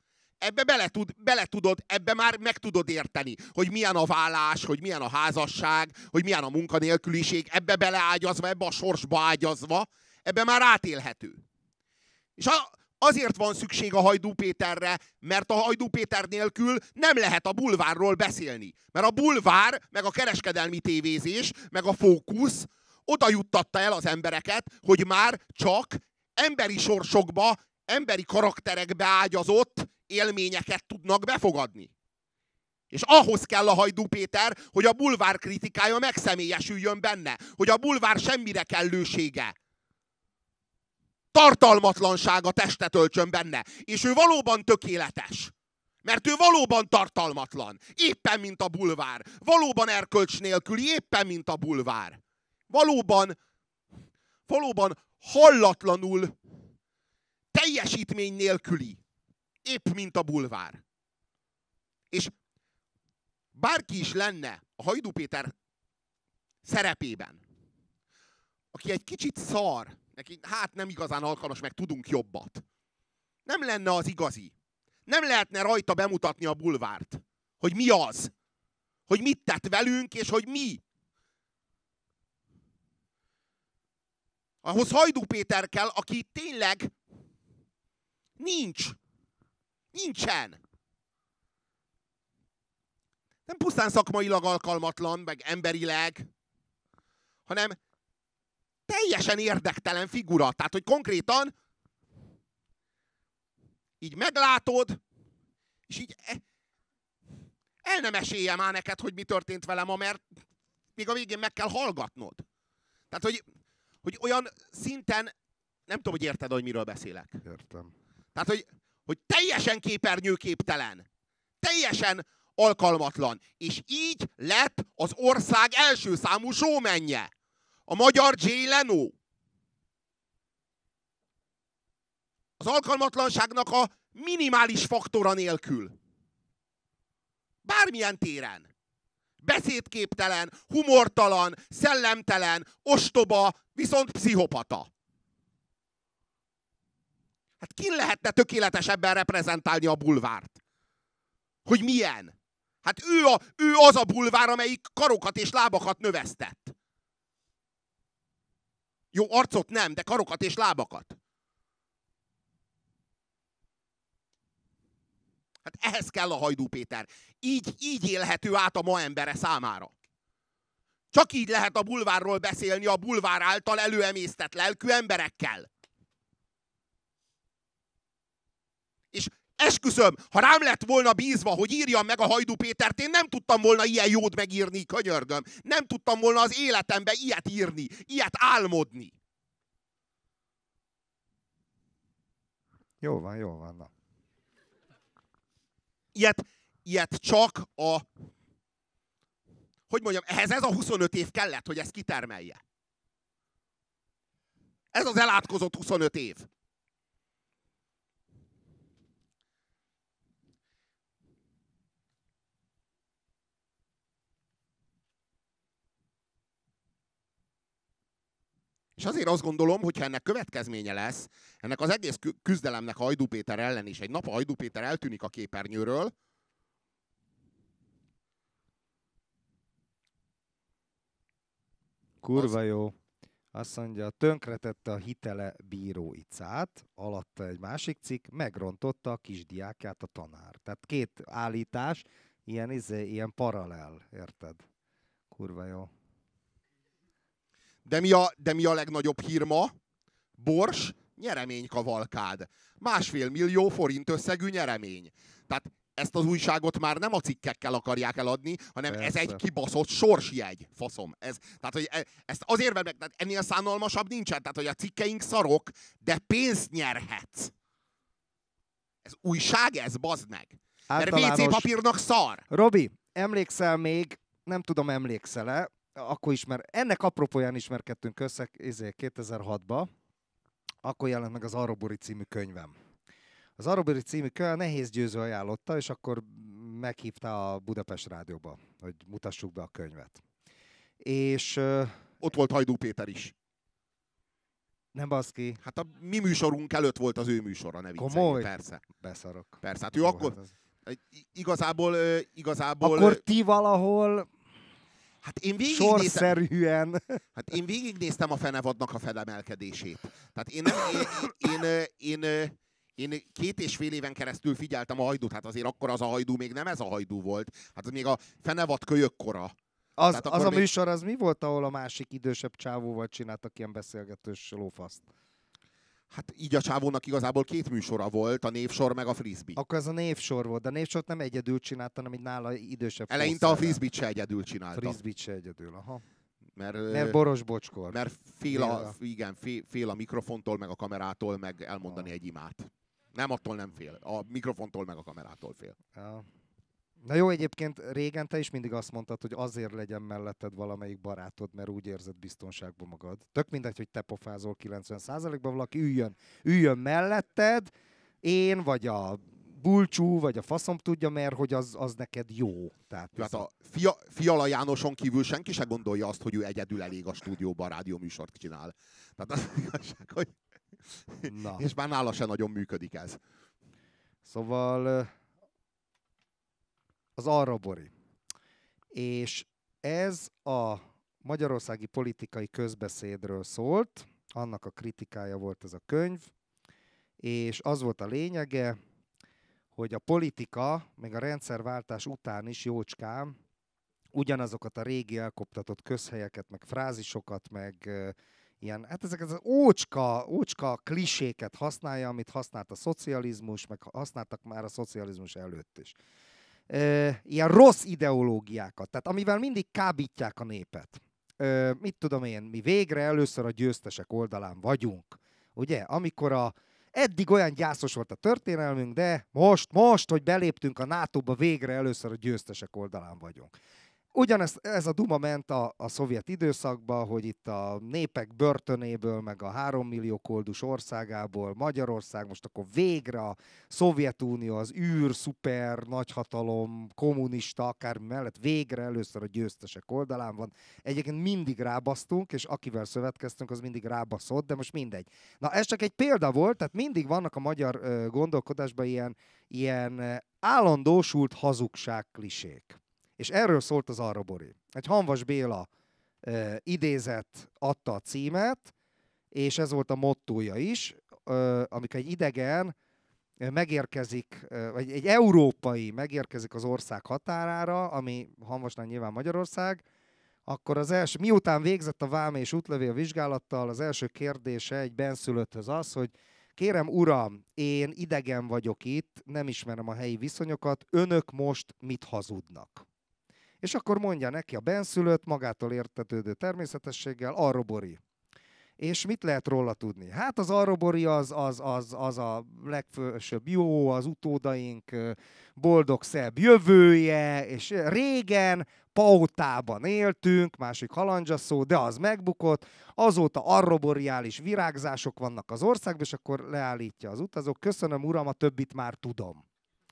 ebbe már meg tudod érteni, hogy milyen a vállás, hogy milyen a házasság, hogy milyen a munkanélküliség, ebbe beleágyazva, ebbe a sorsba ágyazva, ebbe már átélhető. És azért van szükség a Hajdú Péterre, mert a Hajdú Péter nélkül nem lehet a bulvárról beszélni. Mert a bulvár, meg a kereskedelmi tévézés, meg a Fókusz oda juttatta el az embereket, hogy már csak emberi sorsokba, emberi karakterekbe ágyazott élményeket tudnak befogadni. És ahhoz kell a Hajdú Péter, hogy a bulvár kritikája megszemélyesüljön benne. Hogy a bulvár semmire kellősége, tartalmatlansága testet öltsön benne. És ő valóban tökéletes. Mert ő valóban tartalmatlan. Éppen, mint a bulvár. Valóban erkölcs nélküli, éppen, mint a bulvár. Valóban hallatlanul teljesítmény nélküli. Épp, mint a bulvár. És bárki is lenne a Hajdú Péter szerepében, aki egy kicsit szar, neki hát nem igazán alkalmas, meg tudunk jobbat. Nem lenne az igazi. Nem lehetne rajta bemutatni a bulvárt. Hogy mi az. Hogy mit tett velünk, és hogy mi. Ahhoz Hajdú Péter kell, aki tényleg nincsen. Nem pusztán szakmailag alkalmatlan, meg emberileg, hanem teljesen érdektelen figura. Tehát, hogy konkrétan így meglátod, és így el nem esélye már neked, hogy mi történt velem ma, mert még a végén meg kell hallgatnod. Tehát, hogy olyan szinten, nem tudom, hogy érted, hogy miről beszélek. Értem. Tehát, hogy teljesen képernyőképtelen. Teljesen alkalmatlan. És így lett az ország első számú showmanje. A magyar Jay Leno. Az alkalmatlanságnak a minimális faktora nélkül. Bármilyen téren. Beszédképtelen, humortalan, szellemtelen, ostoba, viszont pszichopata. Hát ki lehetne tökéletesebben reprezentálni a bulvárt? Hogy milyen? Hát ő az a bulvár, amelyik karokat és lábakat növesztett. Jó, arcot nem, de karokat és lábakat. Hát ehhez kell a Hajdú Péter. Így élhető át a ma embere számára. Csak így lehet a bulvárról beszélni a bulvár által előemésztett lelkű emberekkel. És esküszöm, ha rám lett volna bízva, hogy írjam meg a Hajdú Pétert, én nem tudtam volna ilyen jót megírni, könyörgöm. Nem tudtam volna az életemben ilyet írni, ilyet álmodni. Jó van, na. Ilyet csak a... Hogy mondjam, ehhez ez a 25 év kellett, hogy ezt kitermelje. Ez az elátkozott 25 év. És azért azt gondolom, hogy ha ennek következménye lesz, ennek az egész küzdelemnek a Hajdú Péter ellen is, egy nap a Hajdú Péter eltűnik a képernyőről, Kurva jó. Azt mondja, tönkretette a hitele bíró icát, alatta egy másik cikk, megrontotta a kisdiákját a tanár. Tehát két állítás, ilyen paralel, érted? Kurva jó. De mi a legnagyobb hír ma? Bors, nyereménykavalkád. 1,5 millió forint összegű nyeremény. Tehát ezt az újságot már nem a cikkekkel akarják eladni, hanem persze. Ez egy kibaszott sorsjegy, faszom. Tehát, hogy ezt azért, mert ennél szánalmasabb nincsen. Tehát, hogy a cikkeink szarok, de pénzt nyerhetsz. Ez újság ez, bazd meg. Általános... Mert WC papírnak szar. Robi, emlékszel még, nem tudom, emlékszel-e, akkor ennek apropóján ismerkedtünk össze 2006-ban, akkor jelent meg az Arrobori című könyvem. Az Arrobori című könyv Nehéz Győző ajánlotta, és akkor meghívta a Budapest Rádióba, hogy mutassuk be a könyvet. És... ott volt Hajdú Péter is. Nem baszki. Hát a mi műsorunk előtt volt az ő műsora, ne viccelj. Komoly? Persze. Beszarok. Persze, hát ő jó, akkor... Hát igazából... Akkor ti valahol... Hát én sorszerűen. Hát én végignéztem a Fenevadnak a felemelkedését. Tehát én 2,5 éven keresztül figyeltem a Hajdút. Hát azért akkor az a Hajdú még nem ez a Hajdú volt. Hát még a Fenevad kölyökkora. Az a műsor, az mi volt, ahol a másik idősebb csávóval csináltak ilyen beszélgetős lófaszt? Hát így a csávónak igazából 2 műsora volt, a Névsor meg a Frisbee. Akkor ez a Névsor volt, de a Névsort nem egyedül csinálta, hanem egy nála idősebb. Eleinte a Frisbee-t se egyedül csinálta. Frisbee-t se egyedül, aha. Mert boros bocskor. Mert fél a mikrofontól, meg a kamerától, meg elmondani egy imát. Nem, attól nem fél. A mikrofontól, meg a kamerától fél. Ja. Na jó, egyébként régen te is mindig azt mondtad, hogy azért legyen melletted valamelyik barátod, mert úgy érzed biztonságban magad. Tök mindegy, hogy te pofázol 90%-ban, valaki üljön melletted, én, vagy a Bulcsú, vagy a faszom tudja, mert hogy az neked jó. Tehát a Fiala Jánoson kívül senki se gondolja azt, hogy ő egyedül elég a stúdióban rádióműsort csinál. Tehát az igazság, hogy... Na. És már nála se nagyon működik ez. Szóval... az Arrobori. És ez a magyarországi politikai közbeszédről szólt, annak a kritikája volt ez a könyv, és az volt a lényege, hogy a politika, még a rendszerváltás után is jócskán ugyanazokat a régi elkoptatott közhelyeket, meg frázisokat, meg ilyen, hát ezeket az ócska kliséket használja, amit használt a szocializmus, meg használtak már a szocializmus előtt is. Ilyen rossz ideológiákat, tehát amivel mindig kábítják a népet. Mit tudom én, mi végre először a győztesek oldalán vagyunk. Ugye? Amikor eddig olyan gyászos volt a történelmünk, de most, hogy beléptünk a NATO-ba, végre először a győztesek oldalán vagyunk. ugyanez ez a duma ment a szovjet időszakban, hogy itt a népek börtönéből, meg a 3 millió koldus országából Magyarország most akkor végre a Szovjetunió, az szuper, nagyhatalom, kommunista, akármi mellett végre először a győztesek oldalán van. Egyébként mindig rábasztunk, és akivel szövetkeztünk, az mindig rábaszott, de most mindegy. Na ez csak egy példa volt, tehát mindig vannak a magyar gondolkodásban ilyen állandósult hazugság klisék. És erről szólt az Arrabori. Egy Hamvas Béla idézet adta a címet, és ez volt a mottója is, amikor egy idegen megérkezik, vagy egy európai megérkezik az ország határára, ami Hamvasnál nyilván Magyarország, akkor az első, miután végzett a vám és útlevél vizsgálattal, az első kérdése egy benszülötthöz az, hogy kérem uram, én idegen vagyok itt, nem ismerem a helyi viszonyokat, önök most mit hazudnak? És akkor mondja neki a benszülött, magától értetődő természetességgel, Arrabori. És mit lehet róla tudni? Hát az Arrabori az a legfősebb jó, az utódaink boldog szebb jövője, és régen pautában éltünk, másik halandzsa szó, de az megbukott, azóta arroboriális virágzások vannak az országban, és akkor leállítja az utazók. Köszönöm uram, a többit már tudom.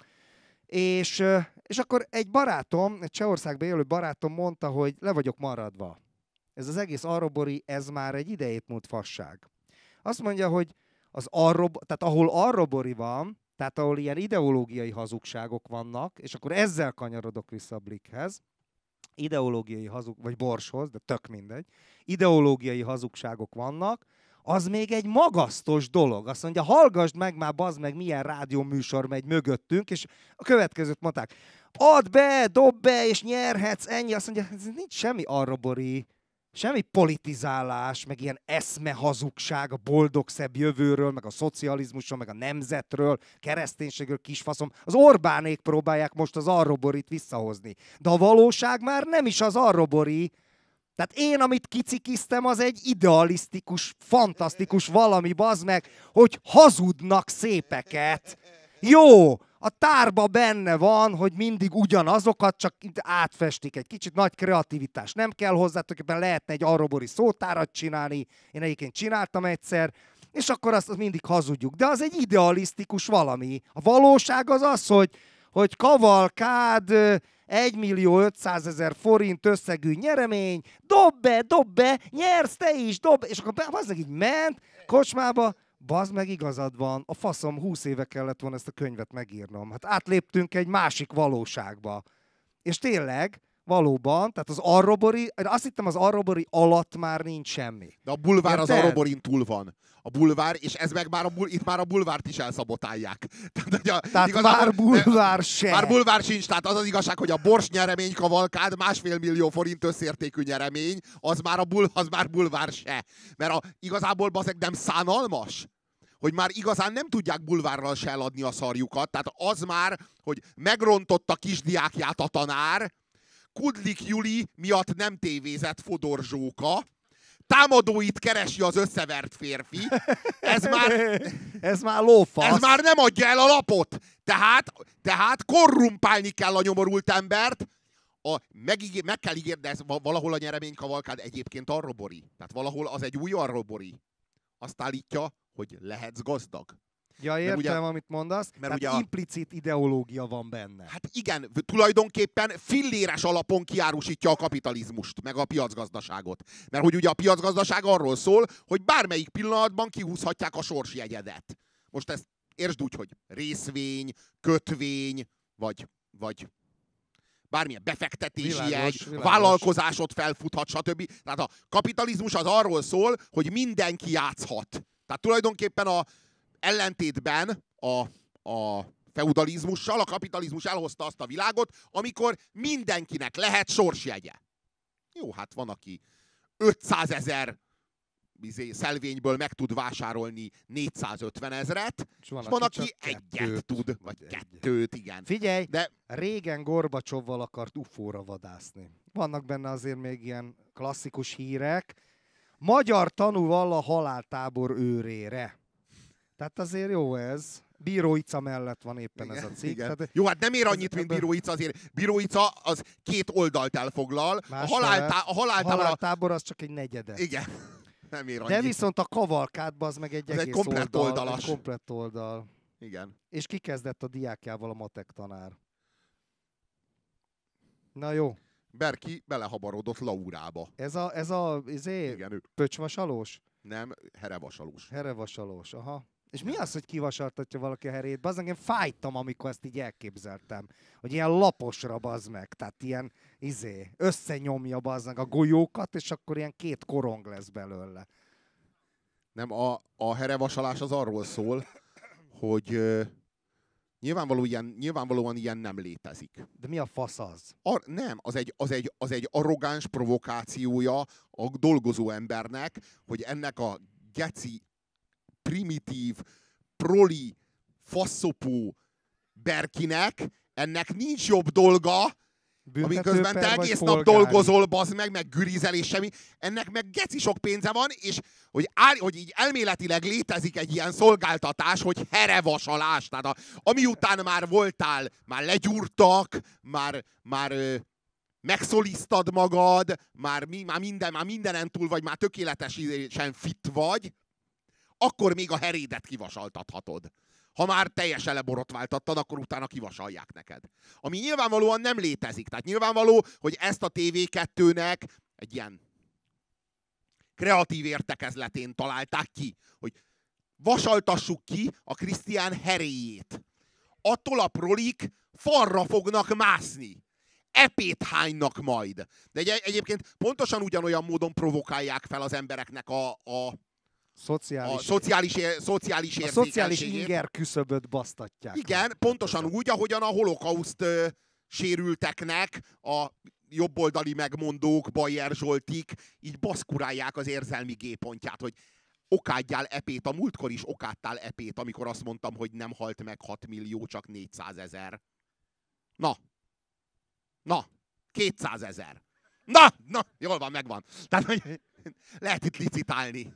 És akkor egy barátom, egy Csehországban élő barátom mondta, hogy le vagyok maradva. Ez az egész Arrabori, ez már egy idejét múlt fasság. Azt mondja, hogy tehát ahol Arrabori van, tehát ahol ilyen ideológiai hazugságok vannak, és akkor ezzel kanyarodok vissza a Blickhez, ideológiai vagy Borshoz, de tök mindegy, ideológiai hazugságok vannak, az még egy magasztos dolog. Azt mondja, hallgassd meg már, bazd meg, milyen rádióműsor megy mögöttünk, és a következőt mondták, add be, dob be, és nyerhetsz, ennyi. Azt mondja, ez nincs semmi Arrabori, semmi politizálás, meg ilyen eszmehazugság a boldog szebb jövőről, meg a szocializmusról, meg a nemzetről, kereszténységről, kisfaszom. Az Orbánék próbálják most az Arraborit visszahozni. De a valóság már nem is az Arrabori. Tehát én, amit kicikiztem, az egy idealisztikus, fantasztikus valami, bazd meg, hogy hazudnak szépeket. Jó, a tárba benne van, hogy mindig ugyanazokat, csak átfestik egy kicsit, nagy kreativitás. Nem kell hozzá, tulajdonképpen lehetne egy Arrabori szótárat csinálni, én egyébként csináltam egyszer, és akkor azt mindig hazudjuk. De az egy idealisztikus valami. A valóság az az, hogy kavalkád 1.500.000 forint összegű nyeremény, dob be, nyersz te is, és akkor bazdmeg így ment kocsmába, bazd meg igazad van, a faszom 20 éve kellett volna ezt a könyvet megírnom. Hát átléptünk egy másik valóságba. És tényleg, valóban, tehát az Arrabori, azt hittem az Arrabori alatt már nincs semmi. De a bulvár az Arraborin túl van. A bulvár, és ez meg már itt már a bulvárt is elszabotálják. Tehát már bulvár sem. Már bulvár sincs, tehát az az igazság, hogy a Bors nyeremény kavalkád 1,5 millió forint összértékű nyeremény, az már bulvár se. Mert igazából bazeg nem szánalmas, hogy már igazán nem tudják bulvárral se eladni a szarjukat. Tehát az már, hogy megrontotta kisdiákját a tanár, Kudlik Juli miatt nem tévézett Fodor Zsóka, támadóit keresi az összevert férfi, ez már lófasz. Ez már nem adja el a lapot. Tehát korrumpálni kell a nyomorult embert, meg kell ígérni, de ez valahol a nyereménykavalkád egyébként Arrabori. Tehát valahol az egy új Arrabori. Azt állítja, hogy lehetsz gazdag. Ja, értem, ugye, amit mondasz, mert ugye implicit ideológia van benne. Hát igen, tulajdonképpen filléres alapon kiárusítja a kapitalizmust, meg a piacgazdaságot. Mert hogy ugye a piacgazdaság arról szól, hogy bármelyik pillanatban kihúzhatják a sorsjegyedet. Most ezt értsd úgy, hogy részvény, kötvény, vagy bármilyen befektetési jegy, vállalkozásot felfuthat, stb. Tehát a kapitalizmus az arról szól, hogy mindenki játszhat. Tehát tulajdonképpen ellentétben a feudalizmussal, a kapitalizmus elhozta azt a világot, amikor mindenkinek lehet sorsjegye. Jó, hát van, aki 500 000 szelvényből meg tud vásárolni 450 000, és van aki egyet tud, vagy kettőt, igen. Figyelj, de régen Gorbacsovval akart UFO-ra vadászni. Vannak benne azért még ilyen klasszikus hírek. Magyar tanú vall a haláltábor őrére. Tehát azért jó ez. Bíró Ica mellett van éppen Igen, ez a cikk. igen. Tehát, Jó, hát nem ér annyit, mint Bíró Ica, azért Bíró Ica az 2 oldalt elfoglal, a haláltábor az csak egy negyedet. Igen, nem ér annyit. De viszont a kavalkádban az meg egy az egész egy komplett oldalas. Egy komplett oldal. Igen. És kikezdett a diákjával a matek tanár. Na jó. Berki belehabarodott Laurába. Ez a Igen, ő. pöcsvasalós? Nem, herevasalós. Herevasalós, aha. És mi az, hogy kivasaltatja valaki a herét? Bazd, engem fájtam, amikor ezt így elképzeltem. Hogy ilyen laposra, bazd meg. Tehát ilyen, összenyomja, bazd meg a golyókat, és akkor ilyen 2 korong lesz belőle. Nem, a herevasalás az arról szól, hogy nyilvánvalóan ilyen nem létezik. De mi a fasz az? Nem, az egy arrogáns provokációja a dolgozó embernek, hogy ennek a geci, primitív, proli, faszopó Berkinek ennek nincs jobb dolga, amiközben te egész nap dolgozol, bazd meg gürizel és semmi. Ennek meg geci sok pénze van, és hogy így elméletileg létezik egy ilyen szolgáltatás, hogy herevasalás. Tehát ami után már voltál, már legyúrtak, már megszolisztad magad, már mindenen túl vagy, már tökéletesen fit vagy, akkor még a herédet kivasaltathatod. Ha már teljesen leborotváltattad, akkor utána kivasalják neked. Ami nyilvánvalóan nem létezik. Tehát nyilvánvaló, hogy ezt a TV2-nek egy ilyen kreatív értekezletén találták ki, hogy vasaltassuk ki a Krisztián heréjét. Attól a prolik falra fognak mászni. Epét hánynak majd. De egyébként pontosan ugyanolyan módon provokálják fel az embereknek a szociális érzékenységét. A szociális inger küszöböt basztatják. Igen, pontosan úgy, ahogyan a holokauszt sérülteknek a jobboldali megmondók, Bajer Zsoltik így baszkurálják az érzelmi G-pontját, hogy okádjál epét, a múltkor is okádtál epét, amikor azt mondtam, hogy nem halt meg 6 millió, csak 400 000. Na, 200 000. Na, jól van, megvan. Tehát, hogy lehet itt licitálni.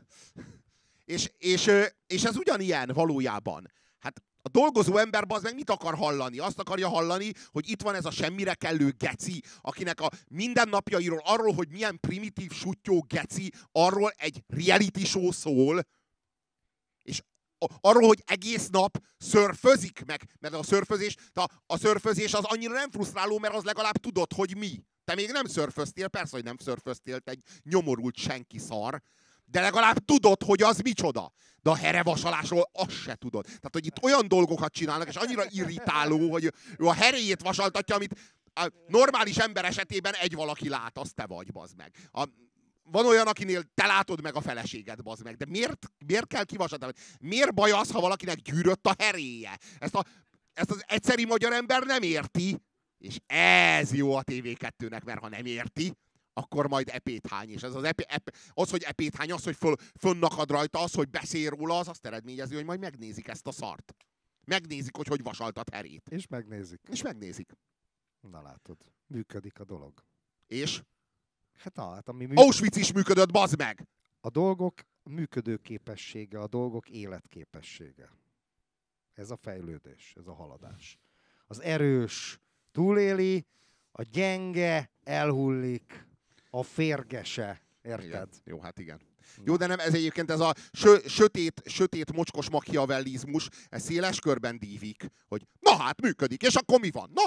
És ez ugyanilyen valójában. Hát a dolgozó ember az meg mit akar hallani? Azt akarja hallani, hogy itt van ez a semmire kellő geci, akinek a mindennapjairól, arról, hogy milyen primitív suttyó geci, arról egy reality show szól, és arról, hogy egész nap szörfözik meg, mert a szörfözés az annyira nem frusztráló, mert az legalább tudod, hogy mi. Te még nem szörföztél, persze, hogy nem szörföztél, te egy nyomorult senki szar, de legalább tudod, hogy az micsoda. De a herevasalásról azt se tudod. Tehát, hogy itt olyan dolgokat csinálnak, és annyira irritáló, hogy ő a heréjét vasaltatja, amit a normális ember esetében egy valaki lát, az te vagy, bazd meg. Van olyan, akinél te látod meg a feleséged, bazd meg. De miért kell kivasaltatni? Miért baj az, ha valakinek gyűrött a heréje? Ezt az egyszeri magyar ember nem érti, és ez jó a TV2-nek, mert ha nem érti, akkor majd epét hány. És ez az, hogy epét hány, az, hogy fönnakad rajta, az, hogy beszél róla, az azt eredményezi, hogy majd megnézik ezt a szart. Megnézik, hogy vasaltat herét. És megnézik. Na látod, működik a dolog. És? Hát Auschwitz is működött, bazd meg! A dolgok működőképessége, a dolgok életképessége. Ez a fejlődés, ez a haladás. Az erős túléli, a gyenge elhullik, a férgese, érted? Igen. Jó, hát igen. Jó, de nem, ez egyébként ez a sötét mocskos machiavellizmus, ez széles körben dívik, hogy na hát működik, és akkor mi van? Na!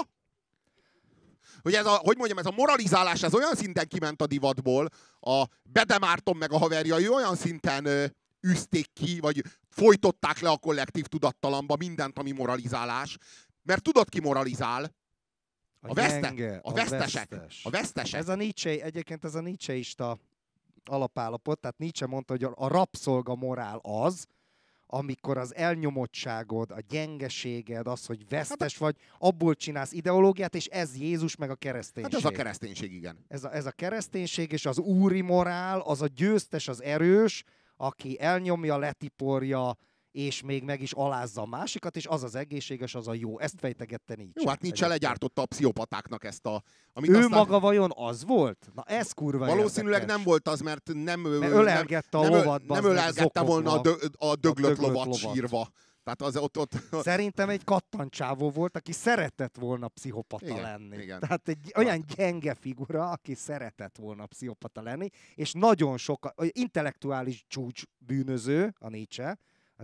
Hogy ez a moralizálás, ez olyan szinten kiment a divatból, a Bede Márton meg a haverjai olyan szinten üzték ki, vagy folytották le a kollektív tudattalanba mindent, ami moralizálás. Mert tudod, ki moralizál? A vesztesek. A vesztesek. Egyébként ez a Nietzscheista alapállapot, tehát Nietzsche mondta, hogy a rabszolga morál az, amikor az elnyomottságod, a gyengeséged, az, hogy vesztes vagy, abból csinálsz ideológiát, és ez Jézus meg a kereszténység. Hát ez a kereszténység, igen. Ez a kereszténység, és az úri morál, az a győztes, az erős, aki elnyomja, letiporja, és még meg is alázza a másikat, és az az egészséges, az a jó. Ezt fejtegette Nietzsche. Jó, hát Nietzsche legyártotta a pszichopatáknak ezt a... Ő maga vajon az volt? Na ez kurva valószínűleg érdekes. nem volt az, mert ölelgette a lovat. Nem ölelgette volna a döglött lovat sírva. Tehát az ott... Szerintem egy kattancsávó volt, aki szeretett volna pszichopata Igen, lenni. igen. Tehát egy olyan gyenge figura, aki szeretett volna pszichopata lenni, és nagyon sok intellektuális csúcsbűnöző, a Nietzsche, az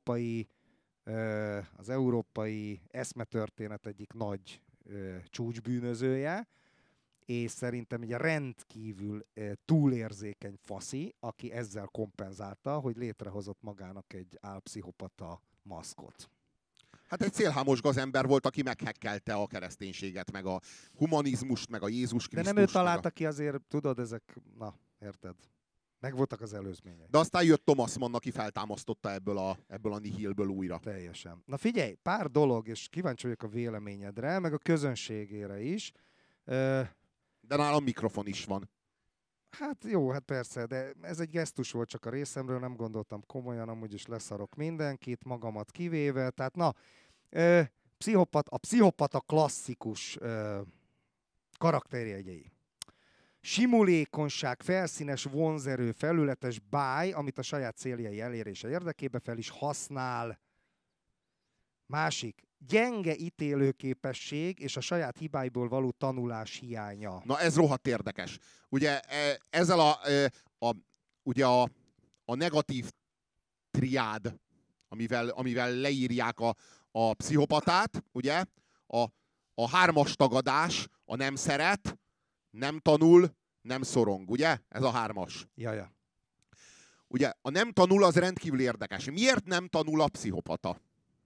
európai eszmetörténet egyik nagy csúcsbűnözője, és szerintem egy rendkívül túlérzékeny faszi, aki ezzel kompenzálta, hogy létrehozott magának egy álpszichopata maszkot. Hát egy szélhámos gazember volt, aki meghekkelte a kereszténységet, meg a humanizmust, meg a Jézus Krisztust. De nem ő találta ki azért, tudod, ezek, na, érted? Megvoltak az előzmények. De aztán jött Thomas Mann, aki feltámasztotta ebből a nihilből újra. Teljesen. Na figyelj, pár dolog, és kíváncsi vagyok a véleményedre, meg a közönségére is. De nálam mikrofon is van. Hát jó, hát persze, de ez egy gesztus volt csak a részemről, nem gondoltam komolyan, amúgy is leszarok mindenkit, magamat kivéve. Tehát na, a pszichopata klasszikus karakterjegyei. Simulékonyság, felszínes vonzerő, felületes báj, amit a saját céljai elérése érdekében fel is használ. Másik, gyenge ítélőképesség és a saját hibáiból való tanulás hiánya. Na ez rohadt érdekes. Ugye ezzel ugye a negatív triád, amivel leírják a pszichopatát, ugye? A hármas tagadás, a nem szeret, nem tanul, nem szorong, ugye? Ez a hármas. Jaja. Ugye a nem tanul az rendkívül érdekes. Miért nem tanul a pszichopata?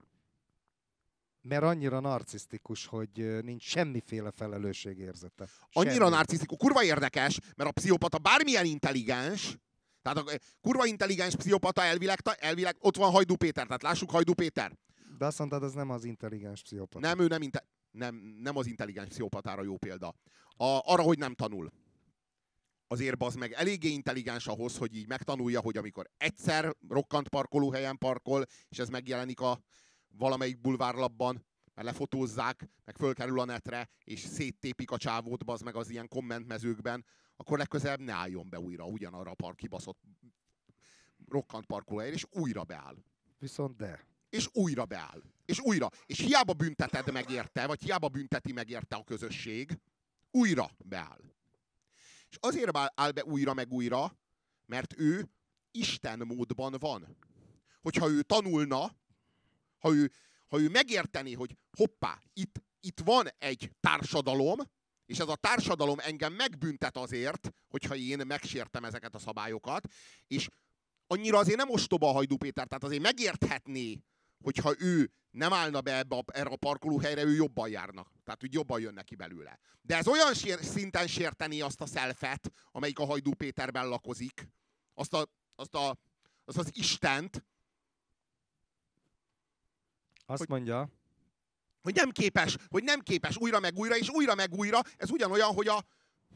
Mert annyira narcisztikus, hogy nincs semmiféle felelősségérzete. Annyira narcisztikus. Kurva érdekes, mert a pszichopata bármilyen intelligens, tehát a kurva intelligens pszichopata elvileg ott van Hajdú Péter, tehát lássuk Hajdú Péter. De azt mondtad, ez nem az intelligens pszichopata. Nem, ő nem az intelligens pszichopatára jó példa. Arra, hogy nem tanul. Azért bazd meg eléggé intelligens ahhoz, hogy így megtanulja, hogy amikor egyszer rokkant parkolóhelyen parkol, és ez megjelenik a valamelyik bulvárlapban, mert lefotózzák, meg fölkerül a netre, és széttépik a csávót, bazd meg az ilyen kommentmezőkben, akkor legközelebb ne álljon be újra ugyanarra a kibaszott rokkant parkolóhelyre, és újra beáll. Viszont de. És újra beáll. És újra. És hiába bünteted meg érte, vagy hiába bünteti meg érte a közösség, újra beáll. És azért áll be újra meg újra, mert ő Isten módban van. Hogyha ő tanulna, ha ő megértené, hogy hoppá, itt van egy társadalom, és ez a társadalom engem megbüntet azért, hogyha én megsértem ezeket a szabályokat, és annyira azért nem ostoba a Hajdú Péter, tehát azért megérthetné, hogyha ő nem állna be erre a parkolóhelyre, ő jobban járnak. Tehát úgy jobban jön neki belőle. De ez olyan szinten sértené azt a szelfet, amelyik a Hajdú Péterben lakozik, azt az Istent, azt mondja, hogy nem képes újra meg újra, és újra meg újra. Ez ugyanolyan, hogy a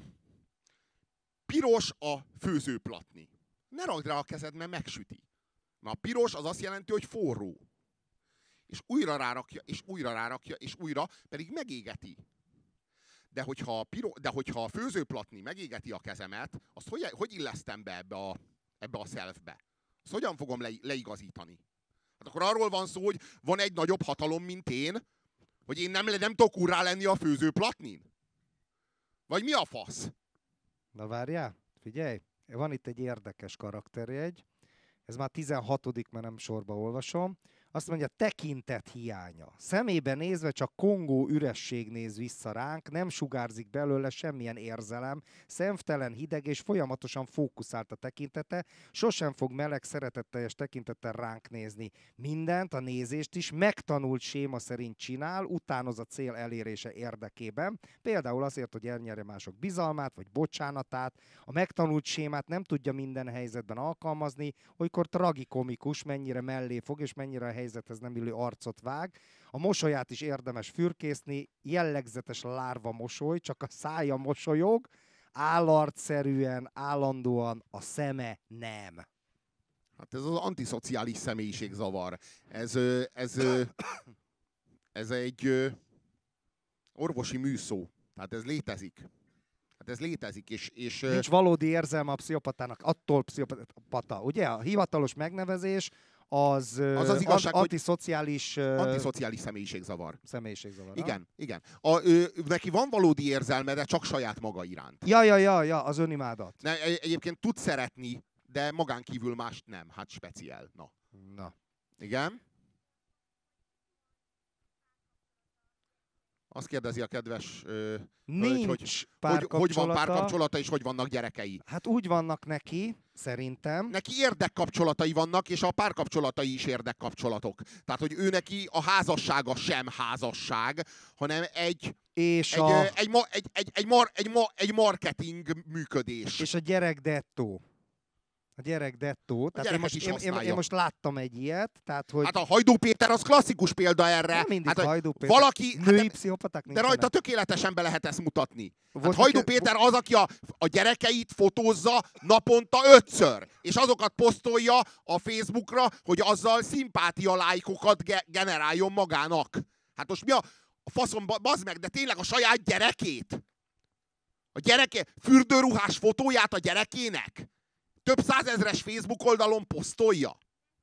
piros a főzőplatni. Ne ragd rá a kezed, mert megsüti. Mert a piros az azt jelenti, hogy forró. És újra rárakja, és újra rárakja, és újra, pedig megégeti. De hogyha a főzőplatni megégeti a kezemet, azt hogy illesztem be ebbe a szelfbe? Azt hogyan fogom leigazítani? Hát akkor arról van szó, hogy van egy nagyobb hatalom, mint én, hogy én nem tudok urrá lenni a főzőplatnin? Vagy mi a fasz? Na várjál, figyelj, van itt egy érdekes karakterjegy, ez már 16., mert nem sorba olvasom. Azt mondja, tekintet hiánya. Szemébe nézve csak kongó üresség néz vissza ránk, nem sugárzik belőle semmilyen érzelem, szemtelen, hideg és folyamatosan fókuszált a tekintete, sosem fog meleg, szeretetteljes tekintettel ránk nézni. Mindent, a nézést is megtanult séma szerint csinál, utánoz a cél elérése érdekében, például azért, hogy elnyerje mások bizalmát vagy bocsánatát. A megtanult sémát nem tudja minden helyzetben alkalmazni, olykor tragikomikus, mennyire mellé fog és mennyire a helyzethez nem illő arcot vág. A mosolyát is érdemes fürkészni, jellegzetes lárva mosoly, csak a szája mosolyog, állarcszerűen, állandóan, a szeme nem. Hát ez az antiszociális személyiségzavar. Ez egy orvosi műszó. Tehát ez létezik. És nincs valódi érzelme a pszichopatának, attól pszichopata. Ugye a hivatalos megnevezés az igazság, antiszociális... Antiszociális személyiségzavar. Személyiségzavar. Igen, igen. Neki van valódi érzelme, de csak saját maga iránt. Ja, az önimádat. Egyébként tud szeretni, de magán kívül mást nem. Hát speciál. Na. Igen? Azt kérdezi a kedves nincs hogy van párkapcsolata, és hogy vannak gyerekei. Hát úgy vannak neki, szerintem. Neki érdekkapcsolatai vannak, és a párkapcsolatai is érdekkapcsolatok. Tehát, hogy ő neki a házassága sem házasság, hanem egy marketing működés. És a gyerek dettó. Tehát én most láttam egy ilyet. Tehát, hogy... Hát a Hajdú Péter az klasszikus példa erre. Nem mindig hát, Hajdú Péter. Valaki, női pszichopaták de rajta tökéletesen be lehet ezt mutatni. Hát Hajdú Péter az, aki a gyerekeit fotózza naponta 5-ször. És azokat posztolja a Facebookra, hogy azzal szimpátia lájkokat generáljon magának. Hát most mi a faszom, bazd meg, de tényleg a saját gyerekét? A gyereke fürdőruhás fotóját a gyerekének? Több százezres Facebook oldalon posztolja.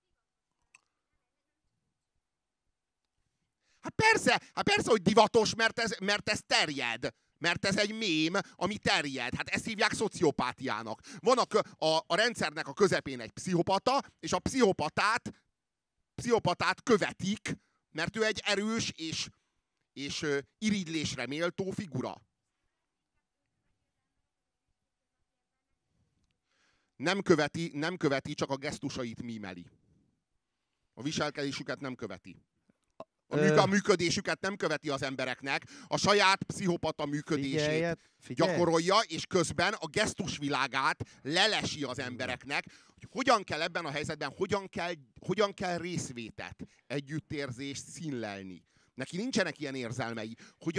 Hát persze, hogy divatos, mert ez terjed. Mert ez egy mém, ami terjed. Hát ezt hívják szociopátiának. Van a rendszernek a közepén egy pszichopata, és a pszichopatát követik, mert ő egy erős és irigylésre méltó figura. Nem követi, csak a gesztusait mímeli. A viselkedésüket nem követi. A működésüket nem követi az embereknek. A saját pszichopata működését gyakorolja, és közben a gesztusvilágát lelesi az embereknek, hogy hogyan kell ebben a helyzetben, hogyan kell részvétet, együttérzést színlelni. Neki nincsenek ilyen érzelmei.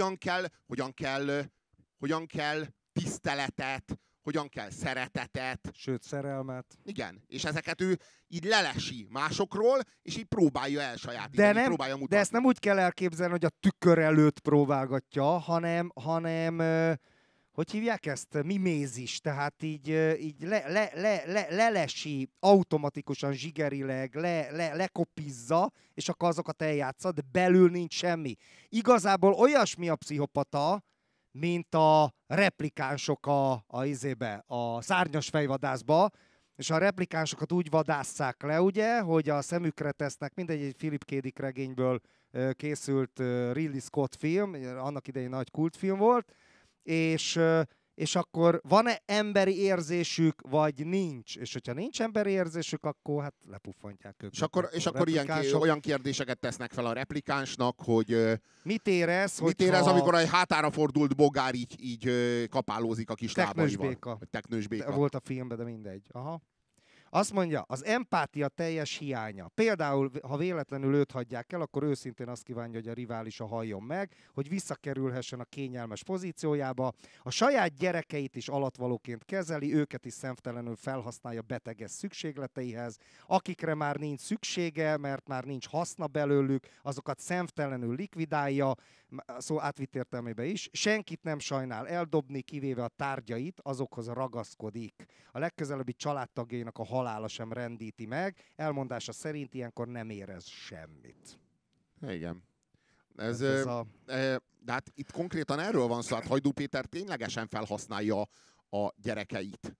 Hogyan kell tiszteletet, hogyan kell szeretetet. Sőt, szerelmet. Igen, és ezeket ő így lelesi másokról, és így próbálja elsajátítani, próbálja mutatni. De ezt nem úgy kell elképzelni, hogy a tükör előtt próbálgatja, hanem hogy hívják ezt? Mimézis. Tehát így lelesi automatikusan, zsigerileg, lekopizza, és akkor azokat eljátsza, de belül nincs semmi. Igazából olyasmi a pszichopata, mint a replikánsok a szárnyas fejvadászba, és a replikánsokat úgy vadásszák le, ugye, hogy a szemükre tesznek, mindegy, egy Philip K. Dick regényből készült Ridley Scott film, annak idején nagy kultfilm volt, és akkor van-e emberi érzésük, vagy nincs? És hogyha nincs emberi érzésük, akkor hát lepuffantják őket. És akkor olyan kérdéseket tesznek fel a replikánsnak, hogy mit érez, amikor egy hátára fordult bogár így kapálózik a kis lábaival. Teknős béka. Volt a filmben, de mindegy. Aha. Azt mondja, az empátia teljes hiánya. Például, ha véletlenül őt hagyják el, akkor őszintén azt kívánja, hogy a riválisa halljon meg, hogy visszakerülhessen a kényelmes pozíciójába. A saját gyerekeit is alatvalóként kezeli, őket is szemtelenül felhasználja beteges szükségleteihez. Akikre már nincs szüksége, mert már nincs haszna belőlük, azokat szemtelenül likvidálja, szó átvitt értelmében is. Senkit nem sajnál eldobni, kivéve a tárgyait, azokhoz ragaszkodik. A legközelebbi családtagjainak a halála sem rendíti meg, elmondása szerint ilyenkor nem érez semmit. Igen. De hát itt konkrétan erről van szó, hát Hajdú Péter ténylegesen felhasználja a gyerekeit.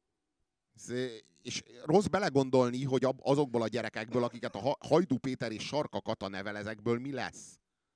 És rossz belegondolni, hogy azokból a gyerekekből, akiket a Hajdú Péter és Sarka Kata nevel, ezekből mi lesz?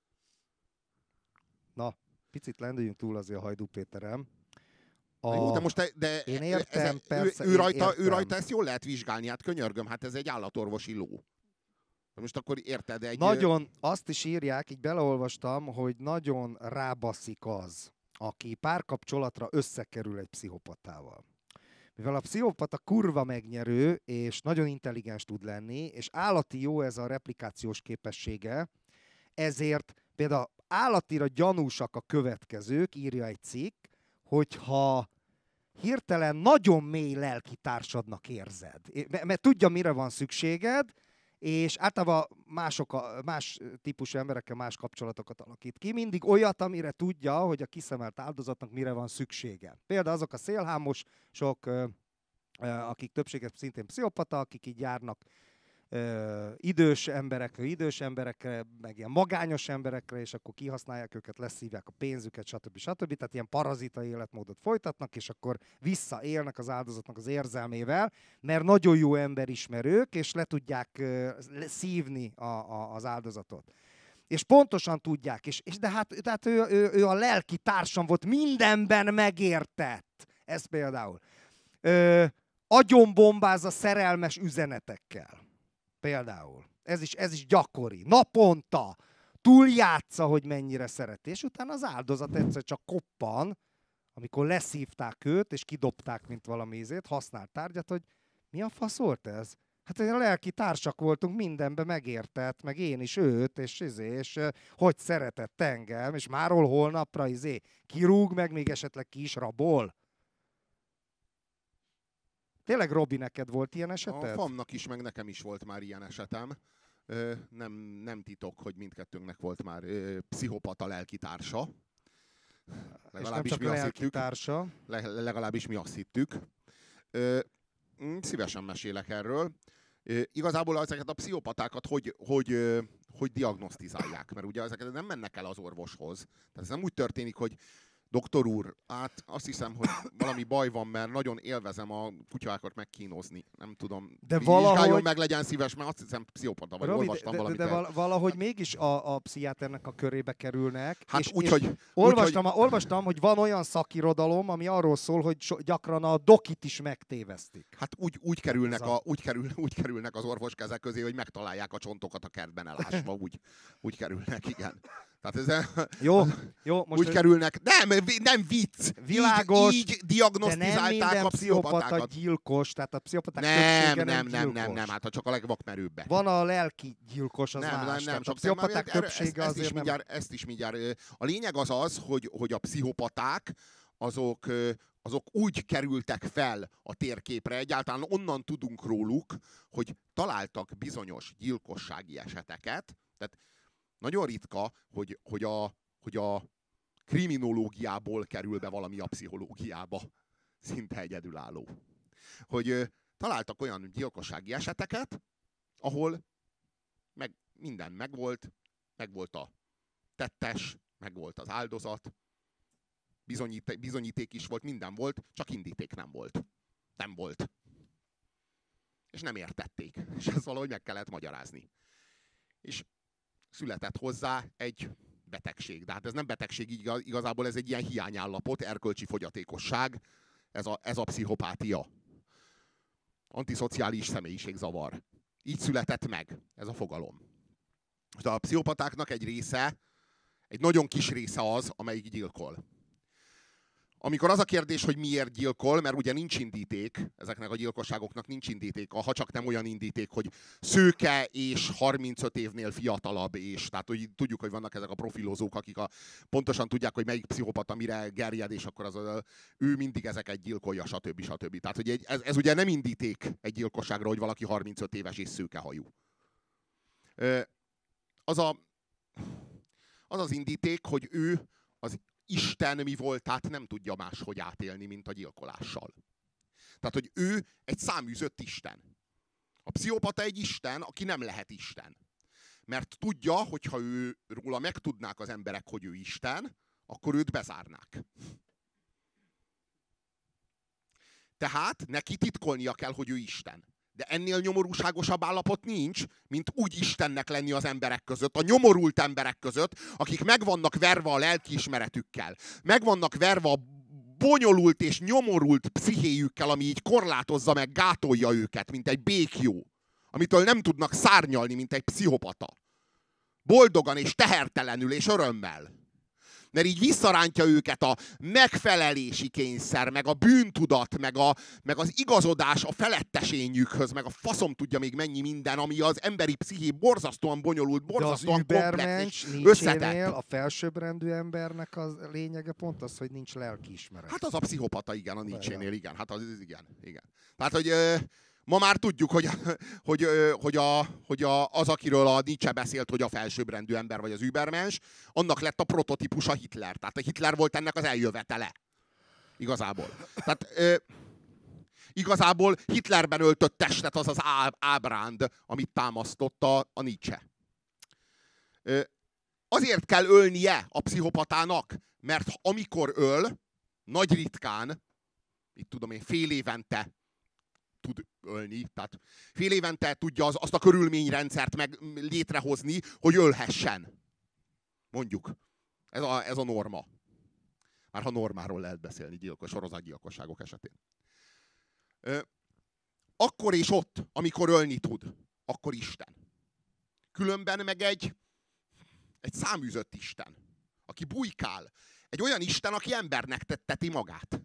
Na, picit lendüljünk túl azért a Hajdú Péterem. Jó, de most én értem, persze, ő rajta ezt jól lehet vizsgálni, hát könyörgöm, hát ez egy állatorvosi ló. Most akkor érted, Nagyon, azt is írják, így beleolvastam, hogy nagyon rábaszik az, aki párkapcsolatra összekerül egy pszichopatával. Mivel a pszichopata kurva megnyerő, és nagyon intelligens tud lenni, és állati jó ez a replikációs képessége, ezért például állatira gyanúsak a következők, írja egy cikk, hogyha hirtelen nagyon mély lelkitársadnak érzed, mert tudja, mire van szükséged, és általában más típusú emberekkel más kapcsolatokat alakít ki. Mindig olyat, amire tudja, hogy a kiszemelt áldozatnak mire van szüksége. Például azok a szélhámosok, akik többséget szintén pszichopata, akik így járnak idős emberekre, meg ilyen magányos emberekre, és akkor kihasználják őket, leszívják a pénzüket, stb. Tehát ilyen parazita életmódot folytatnak, és akkor visszaélnek az áldozatnak az érzelmével, mert nagyon jó emberismerők, és le tudják szívni az áldozatot. És pontosan tudják, de hát ő a lelki társam volt, mindenben megértett. Ez például. Agyonbombázza szerelmes üzenetekkel. Például. Ez is gyakori. Naponta túljátsza, hogy mennyire szereti. És utána az áldozat egyszer csak koppan, amikor leszívták őt, és kidobták, mint valami használt tárgyat, hogy mi a fasz volt ez? Hát a lelki társak voltunk, mindenben megértett, meg én is őt, és hogy szeretett engem, és máról holnapra kirúg, meg még esetleg ki is rabol. Tényleg, Robi, neked volt ilyen eseted? A Famnak is, meg nekem is volt már ilyen esetem. Nem titok, hogy mindkettőnknek volt már pszichopata lelkitársa. Legalábbis mi azt hittük. Legalábbis mi azt hittük. Szívesen mesélek erről. Igazából ezeket a pszichopatákat hogy diagnosztizálják? Mert ugye ezeket nem mennek el az orvoshoz. Tehát ez nem úgy történik, hogy doktor úr, hát azt hiszem, hogy valami baj van, mert nagyon élvezem a kutyákat megkínozni. Nem tudom. De valahogy... meg, legyen szíves, mert azt hiszem pszichopata, vagy Robi, olvastam valamit. De valahogy mégis a pszichiáternek a körébe kerülnek. Hát olvastam, hogy van olyan szakirodalom, ami arról szól, hogy gyakran a dokit is megtévesztik. Hát úgy kerülnek az orvos kezek közé, hogy megtalálják a csontokat a kertben elásva. Úgy kerülnek, igen. Tehát ez jó, most úgy kerülnek. Nem vicc. Világos, így diagnosztizálták a pszichopatákat. Gyilkos, tehát a pszichopaták többsége nem gyilkos. Hát csak a legvakmerőbbek. Van a lelki gyilkos, az más. Nem, a pszichopaták többsége azért nem. Ezt is mindjárt. A lényeg az, hogy a pszichopaták azok úgy kerültek fel a térképre, egyáltalán onnan tudunk róluk, hogy találtak bizonyos gyilkossági eseteket. Tehát nagyon ritka, hogy a kriminológiából kerül be valami a pszichológiába. Szinte egyedülálló. Hogy találtak olyan gyilkossági eseteket, ahol minden megvolt a tettes, megvolt az áldozat, bizonyíték is volt, minden volt, csak indíték nem volt. Nem volt. És nem értették. És ezt valahogy meg kellett magyarázni. És született hozzá egy betegség. De hát ez nem betegség, igazából ez egy ilyen hiányállapot, erkölcsi fogyatékosság, ez a pszichopátia. Antiszociális személyiségzavar. Így született meg ez a fogalom. De a pszichopatáknak egy nagyon kis része az, amelyik gyilkol. Amikor az a kérdés, hogy miért gyilkol, mert ugye nincs indíték, ezeknek a gyilkosságoknak nincs indítéka, ha csak nem olyan indíték, hogy szőke és 35 évnél fiatalabb, és tehát hogy tudjuk, hogy vannak ezek a profilozók, akik pontosan tudják, hogy melyik pszichopata mire gerjed, és akkor ő mindig ezeket gyilkolja, stb. Tehát hogy ez ugye nem indíték egy gyilkosságra, hogy valaki 35 éves és szőkehajú. Az indíték, hogy ő az Isten mi voltát nem tudja máshogy átélni, mint a gyilkolással. Tehát, hogy ő egy száműzött Isten. A pszichopata egy Isten, aki nem lehet Isten. Mert tudja, hogyha róla megtudnák az emberek, hogy ő Isten, akkor őt bezárnák. Tehát neki titkolnia kell, hogy ő Isten. De ennél nyomorúságosabb állapot nincs, mint úgy Istennek lenni az emberek között, a nyomorult emberek között, akik meg vannak verve a lelkiismeretükkel. Meg vannak verve a bonyolult és nyomorult pszichéjükkel, ami így korlátozza meg, gátolja őket, mint egy béklyó, amitől nem tudnak szárnyalni, mint egy pszichopata. Boldogan és tehertelenül és örömmel. Mert így visszarántja őket a megfelelési kényszer, meg a bűntudat, meg az igazodás a felettesényükhöz, meg a faszom tudja még mennyi minden, ami az emberi psziché borzasztóan bonyolult, borzasztóan komplex és összetett. A felsőbbrendű embernek a lényege pont az, hogy nincs lelkiismeret. Hát az a pszichopata, igen, a Nietzsénél, igen. Hát az igen. Tehát, hogy ma már tudjuk, hogy az, akiről a Nietzsche beszélt, hogy a felsőbbrendű ember vagy az übermens, annak lett a prototípusa Hitler. Tehát a Hitler volt ennek az eljövetele. Igazából. Tehát Igazából Hitlerben öltött testet az az ábránd, amit támasztotta a Nietzsche. Azért kell ölnie a pszichopatának, mert amikor öl, nagy ritkán, itt tudom én, fél évente tud ölni, tehát fél évente tudja azt a körülményrendszert meg létrehozni, hogy ölhessen. Mondjuk. Ez a norma. Már ha normáról lehet beszélni sorozatgyilkosságok esetén. Akkor és ott, amikor ölni tud, akkor Isten. Különben meg egy száműzött Isten, aki bujkál. Egy olyan Isten, aki embernek tetteti magát.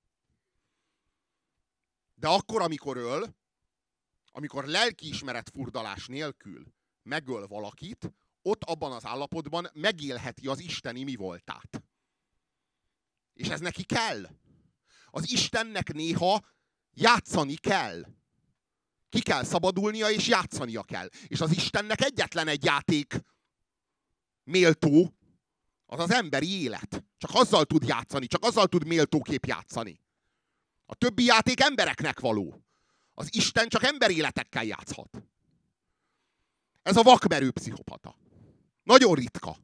De akkor, amikor öl, amikor lelkiismeret furdalás nélkül megöl valakit, ott abban az állapotban megélheti az isteni mi voltát. És ez neki kell. Az Istennek néha játszani kell. Ki kell szabadulnia, és játszania kell. És az Istennek egyetlen egy játék méltó, az az emberi élet. Csak azzal tud játszani, csak azzal tud méltóképp játszani. A többi játék embereknek való. Az Isten csak emberéletekkel játszhat. Ez a vakmerő pszichopata. Nagyon ritka.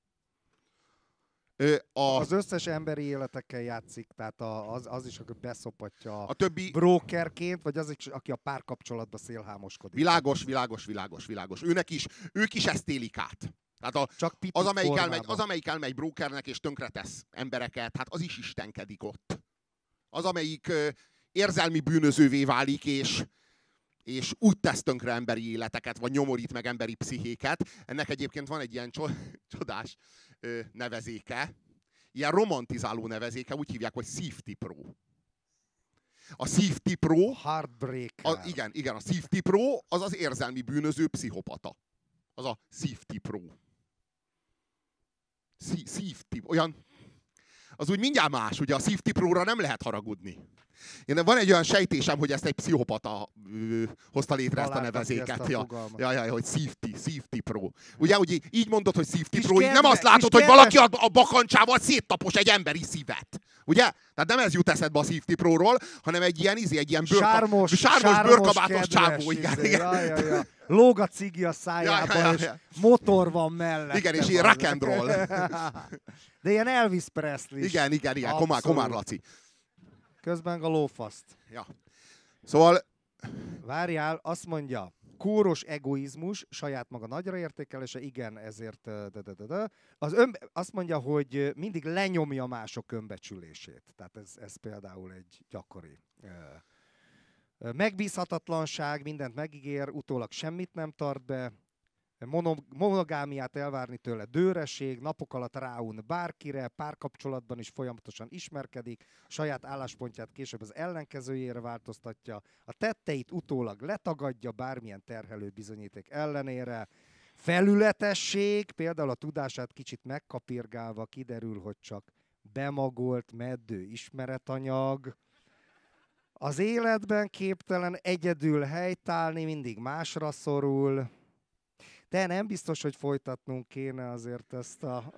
Az összes emberi életekkel játszik, tehát az is, aki beszopatja a többi brokerként, vagy az is, aki a párkapcsolatba szélhámoskodik. Világos. Ők is ezt élik át. Tehát az, amelyik elmegy brokernek és tönkretesz embereket, hát az is istenkedik ott. Az, amelyik érzelmi bűnözővé válik, és úgy tesz tönkre emberi életeket, vagy nyomorít meg emberi pszichéket. Ennek egyébként van egy ilyen csodás nevezéke, ilyen romantizáló nevezéke, úgy hívják, hogy szívtipró. A szívtipró... Heartbreaker. Igen, a szívtipró az az érzelmi bűnöző pszichopata. Az a szívtipró. Olyan... Az úgy mindjárt más, ugye a szívtipróra nem lehet haragudni. Van egy olyan sejtésem, hogy ezt egy pszichopata hozta létre ezt a nevezéket. Hogy szívtipró. Ugye, hogy így mondod, hogy szívtipró, így nem azt látod, hogy valaki a bakancsával széttapos egy emberi szívet. Ugye? Tehát nem ez jut eszedbe a szívtipróról, hanem egy ilyen sármos bőrkabátos csávó. Ja. Lóg a cigi a szájában, és motor van mellette. Igen, és ilyen rock and roll. De ilyen Elvis Presley. Igen, Komár Laci. Közben a lófaszt. Ja. Szóval... Várjál, azt mondja, kóros egoizmus, saját maga nagyra értékelése, igen, ezért... Azt mondja, hogy mindig lenyomja mások önbecsülését. Tehát ez például egy gyakori... Megbízhatatlanság, mindent megígér, utólag semmit nem tart be, monogámiát elvárni tőle dőreség, napok alatt ráun bárkire, párkapcsolatban is folyamatosan ismerkedik, saját álláspontját később az ellenkezőjére változtatja, a tetteit utólag letagadja bármilyen terhelő bizonyíték ellenére, felületesség, például a tudását kicsit megkapirgálva kiderül, hogy csak bemagolt, meddő ismeretanyag, az életben képtelen egyedül helytállni, mindig másra szorul. De nem biztos, hogy folytatnunk kéne azért ezt a...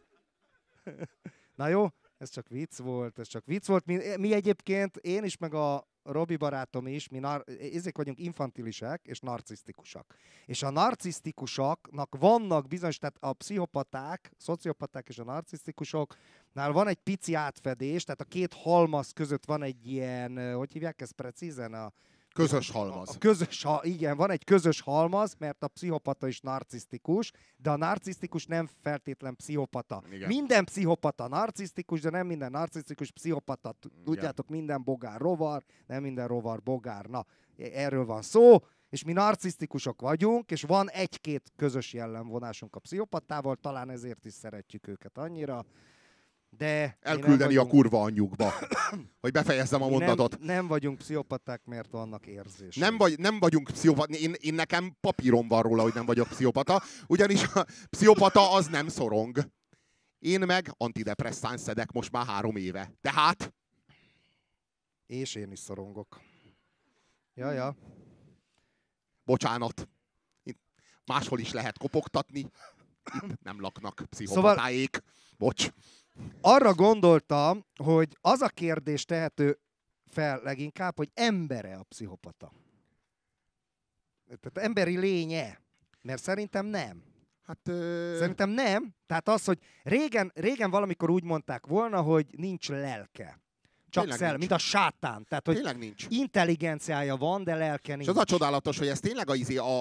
Na jó, ez csak vicc volt. Mi egyébként, én is, meg a Robi barátom is, mi ezek vagyunk infantilisek és narcisztikusak. És a narcisztikusoknak vannak bizonyos, tehát a pszichopaták, szociopaták és a narcisztikusoknál van egy pici átfedés, tehát a két halmaz között van egy ilyen, hogy hívják ezt precízen? Közös halmaz. Igen, van egy közös halmaz, mert a pszichopata is narcisztikus, de a narcisztikus nem feltétlen pszichopata. Igen. Minden pszichopata narcisztikus, de nem minden narcisztikus pszichopata. Tudjátok, minden bogár rovar, nem minden rovar bogár. Na, erről van szó, és mi narcisztikusok vagyunk, és van egy-két közös jellemvonásunk a pszichopatával, talán ezért is szeretjük őket annyira. De elküldeni a kurva anyjukba, hogy befejezzem a mondatot. Nem vagyunk pszichopaták, mert vannak érzések. Nem vagyunk pszichopaták. Én nekem papírom van róla, hogy nem vagyok pszichopata, ugyanis a pszichopata az nem szorong. Én meg antidepresszáns szedek most már 3 éve. Tehát... És én is szorongok. Ja. Bocsánat. Máshol is lehet kopogtatni. Itt nem laknak pszichopatáék. Bocs. Arra gondoltam, hogy az a kérdés tehető fel leginkább, hogy embere a pszichopata. Tehát emberi lénye. Mert szerintem nem. Hát, Szerintem nem. Tehát az, hogy régen valamikor úgy mondták volna, hogy nincs lelke. Csak szellem, mint a sátán. Tehát, hogy tényleg nincs. intelligenciája van, de lelke nincs. És az a csodálatos, hogy ez tényleg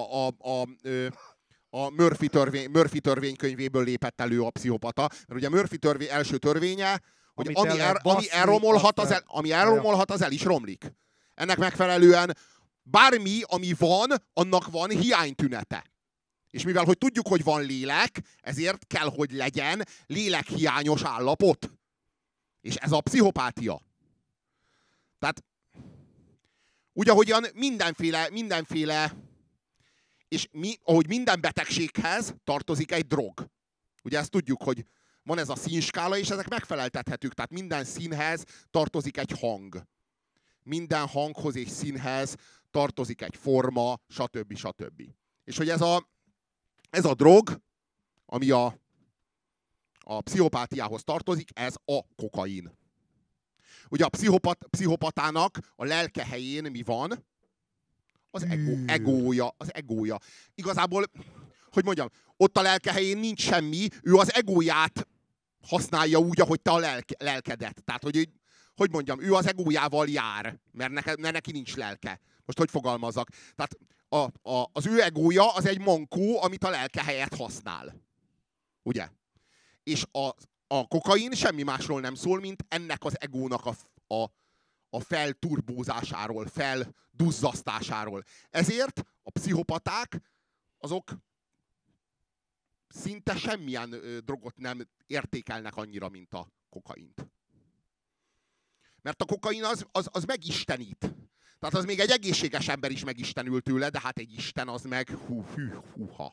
a Murphy törvénykönyvéből lépett elő a pszichopata. Mert ugye Murphy első törvénye, hogy ami elromolhat, az el is romlik. Ennek megfelelően bármi, ami van, annak van hiánytünete. És mivel, hogy tudjuk, hogy van lélek, ezért kell, hogy legyen lélekhiányos állapot. És ez a pszichopátia. Tehát úgy, ahogyan mindenféle és ahogy minden betegséghez tartozik egy drog. Ugye ezt tudjuk, hogy van ez a színskála, és ezek megfeleltethetők. Tehát minden színhez tartozik egy hang. Minden hanghoz és színhez tartozik egy forma, stb. Stb. És hogy ez a drog, ami a pszichopátiához tartozik, ez a kokain. Ugye a pszichopatának a lelke helyén mi van? Az egója. Igazából, hogy mondjam, ott a lelke helyén nincs semmi, ő az egóját használja úgy, ahogy te a lelkedet. Tehát, hogy mondjam, ő az egójával jár, mert neki nincs lelke. Most hogy fogalmazzak? Tehát az ő egója az egy mankó, amit a lelke helyett használ. Ugye? És a kokain semmi másról nem szól, mint ennek az egónak a felturbózásáról, felduzzasztásáról. Ezért a pszichopaták azok szinte semmilyen drogot nem értékelnek annyira, mint a kokaint. Mert a kokain az megistenít. Tehát az még egy egészséges ember is megistenül tőle, de hát egy isten az meg húha.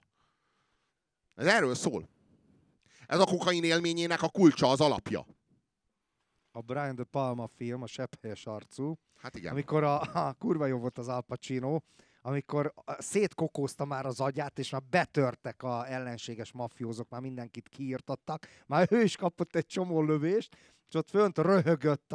Ez erről szól. Ez a kokain élményének a kulcsa, az alapja. A Brian De Palma film, a Sepphelyes arcú, Hát igen. amikor kurva jó volt az Al Pacino, amikor szétkokózta már az agyát, és már betörtek a ellenséges mafiózok, már mindenkit kiírtattak, már ő is kapott egy csomó lövést, és ott fönt röhögött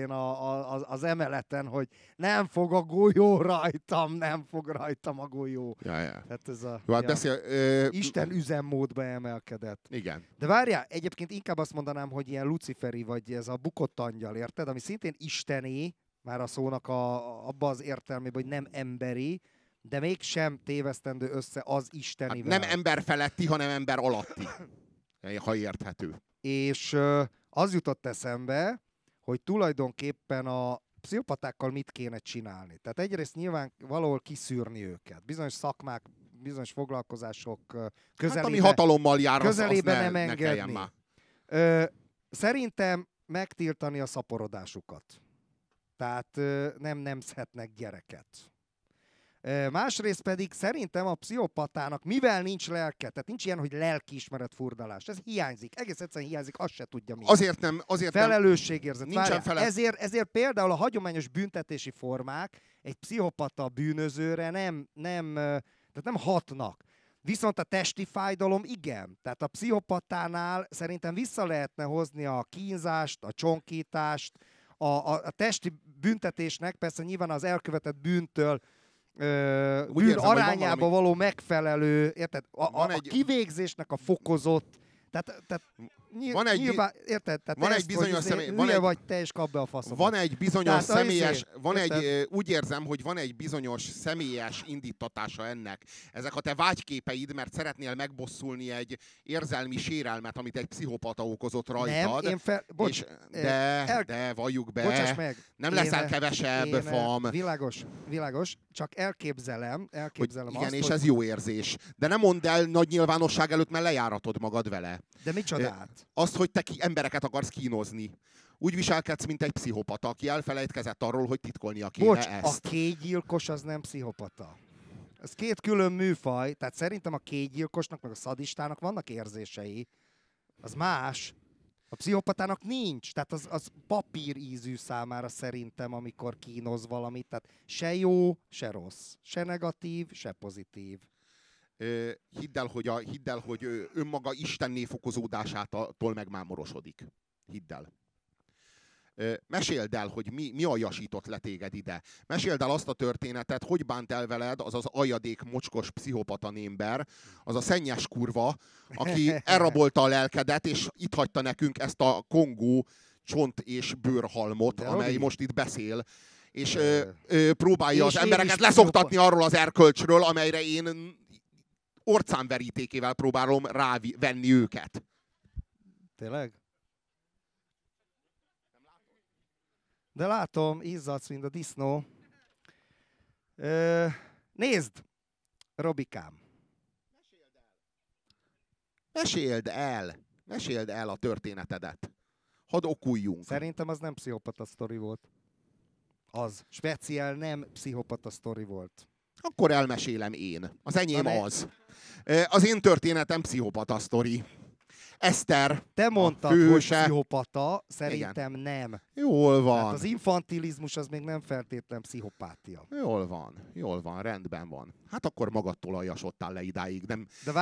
az emeleten, hogy nem fog a golyó rajtam, nem fog rajtam a golyó. Ja. Hát ez Jó, hát Isten üzemmódba emelkedett. Igen. De várjál, egyébként inkább azt mondanám, hogy ilyen luciferi, vagy ez a bukott angyal, érted? Ami szintén isteni, már a szónak abba az értelmében, hogy nem emberi, de mégsem tévesztendő össze az istenivel. Hát nem ember feletti, hanem ember alatti. Ha érthető. És az jutott eszembe, hogy tulajdonképpen a pszichopatákkal mit kéne csinálni. Tehát egyrészt nyilván valahol kiszűrni őket. Bizonyos szakmák, bizonyos foglalkozások közelébe, hát ami hatalommal jár, közelébe nem ne kelljen engedni. már. Szerintem megtiltani a szaporodásukat. Tehát nem nemzhetnek gyereket. Másrészt pedig szerintem a pszichopatának, mivel nincs lelke, tehát nincs ilyen, hogy lelkiismeret furdalás. Ez hiányzik. Egész egyszerűen hiányzik, azt se tudja mi. Azért nem. Felelősségérzet. Nincsen ezért például a hagyományos büntetési formák egy pszichopata bűnözőre tehát nem hatnak. Viszont a testi fájdalom igen. Tehát a pszichopatánál szerintem vissza lehetne hozni a kínzást, a csonkítást, a testi büntetésnek, persze nyilván az elkövetett bűntől bűn arányába való megfelelő, érted? A kivégzésnek a fokozott, tehát nyilván, érted? Tehát van egy bizonyos személy, vagy te és kap be a faszom. Van egy bizonyos személyes, úgy érzem, hogy van egy bizonyos személyes indítatása ennek. Ezek a te vágykképeid, mert szeretnél megbosszulni egy érzelmi sérelmet, amit egy pszichopata okozott rajtad. De valljuk be, bocsáss meg, nem leszel kevesebb, fam. Világos, csak elképzelem hogy igen, azt, és ez jó érzés. De nem mondd el nagy nyilvánosság előtt, mert lejáratod magad vele. De micsodát? Azt, hogy te embereket akarsz kínozni. Úgy viselkedsz, mint egy pszichopata, aki elfelejtkezett arról, hogy titkolnia kéne ezt. A kétgyilkos az nem pszichopata. Ez két külön műfaj, tehát szerintem a kétgyilkosnak, meg a szadistának vannak érzései. Az más. A pszichopatának nincs. Tehát az papírízű számára szerintem, amikor kínoz valamit. Tehát se jó, se rossz. Se negatív, se pozitív. Hidd el, hogy önmaga istenné fokozódásától megmámorosodik. Hidd el. Meséld el, hogy mi aljasított le téged ide. Meséld el azt a történetet, hogy bánt el veled az az aljadék mocskos pszichopata némber, az a szennyes kurva, aki elrabolta a lelkedet, és itt hagyta nekünk ezt a kongó csont és bőrhalmot, amely most itt beszél, és próbálja az embereket leszoktatni arról az erkölcsről, amelyre én orcánverítékével próbálom rávenni őket. Tényleg? De látom, izzadsz, mint a disznó. Nézd, Robikám. Meséld el a történetedet. Hadd okuljunk. Szerintem az nem pszichopata sztori volt. Az speciál nem pszichopata sztori volt. Akkor elmesélem én. Az enyém az. Az én történetem pszichopata sztori. Eszter, te mondtad, hogy pszichopata, szerintem igen. Nem. Jól van. Hát az infantilizmus az még nem feltétlen pszichopátia. Jól van, rendben van. Hát akkor magadtól aljasodtál le idáig. Nem... De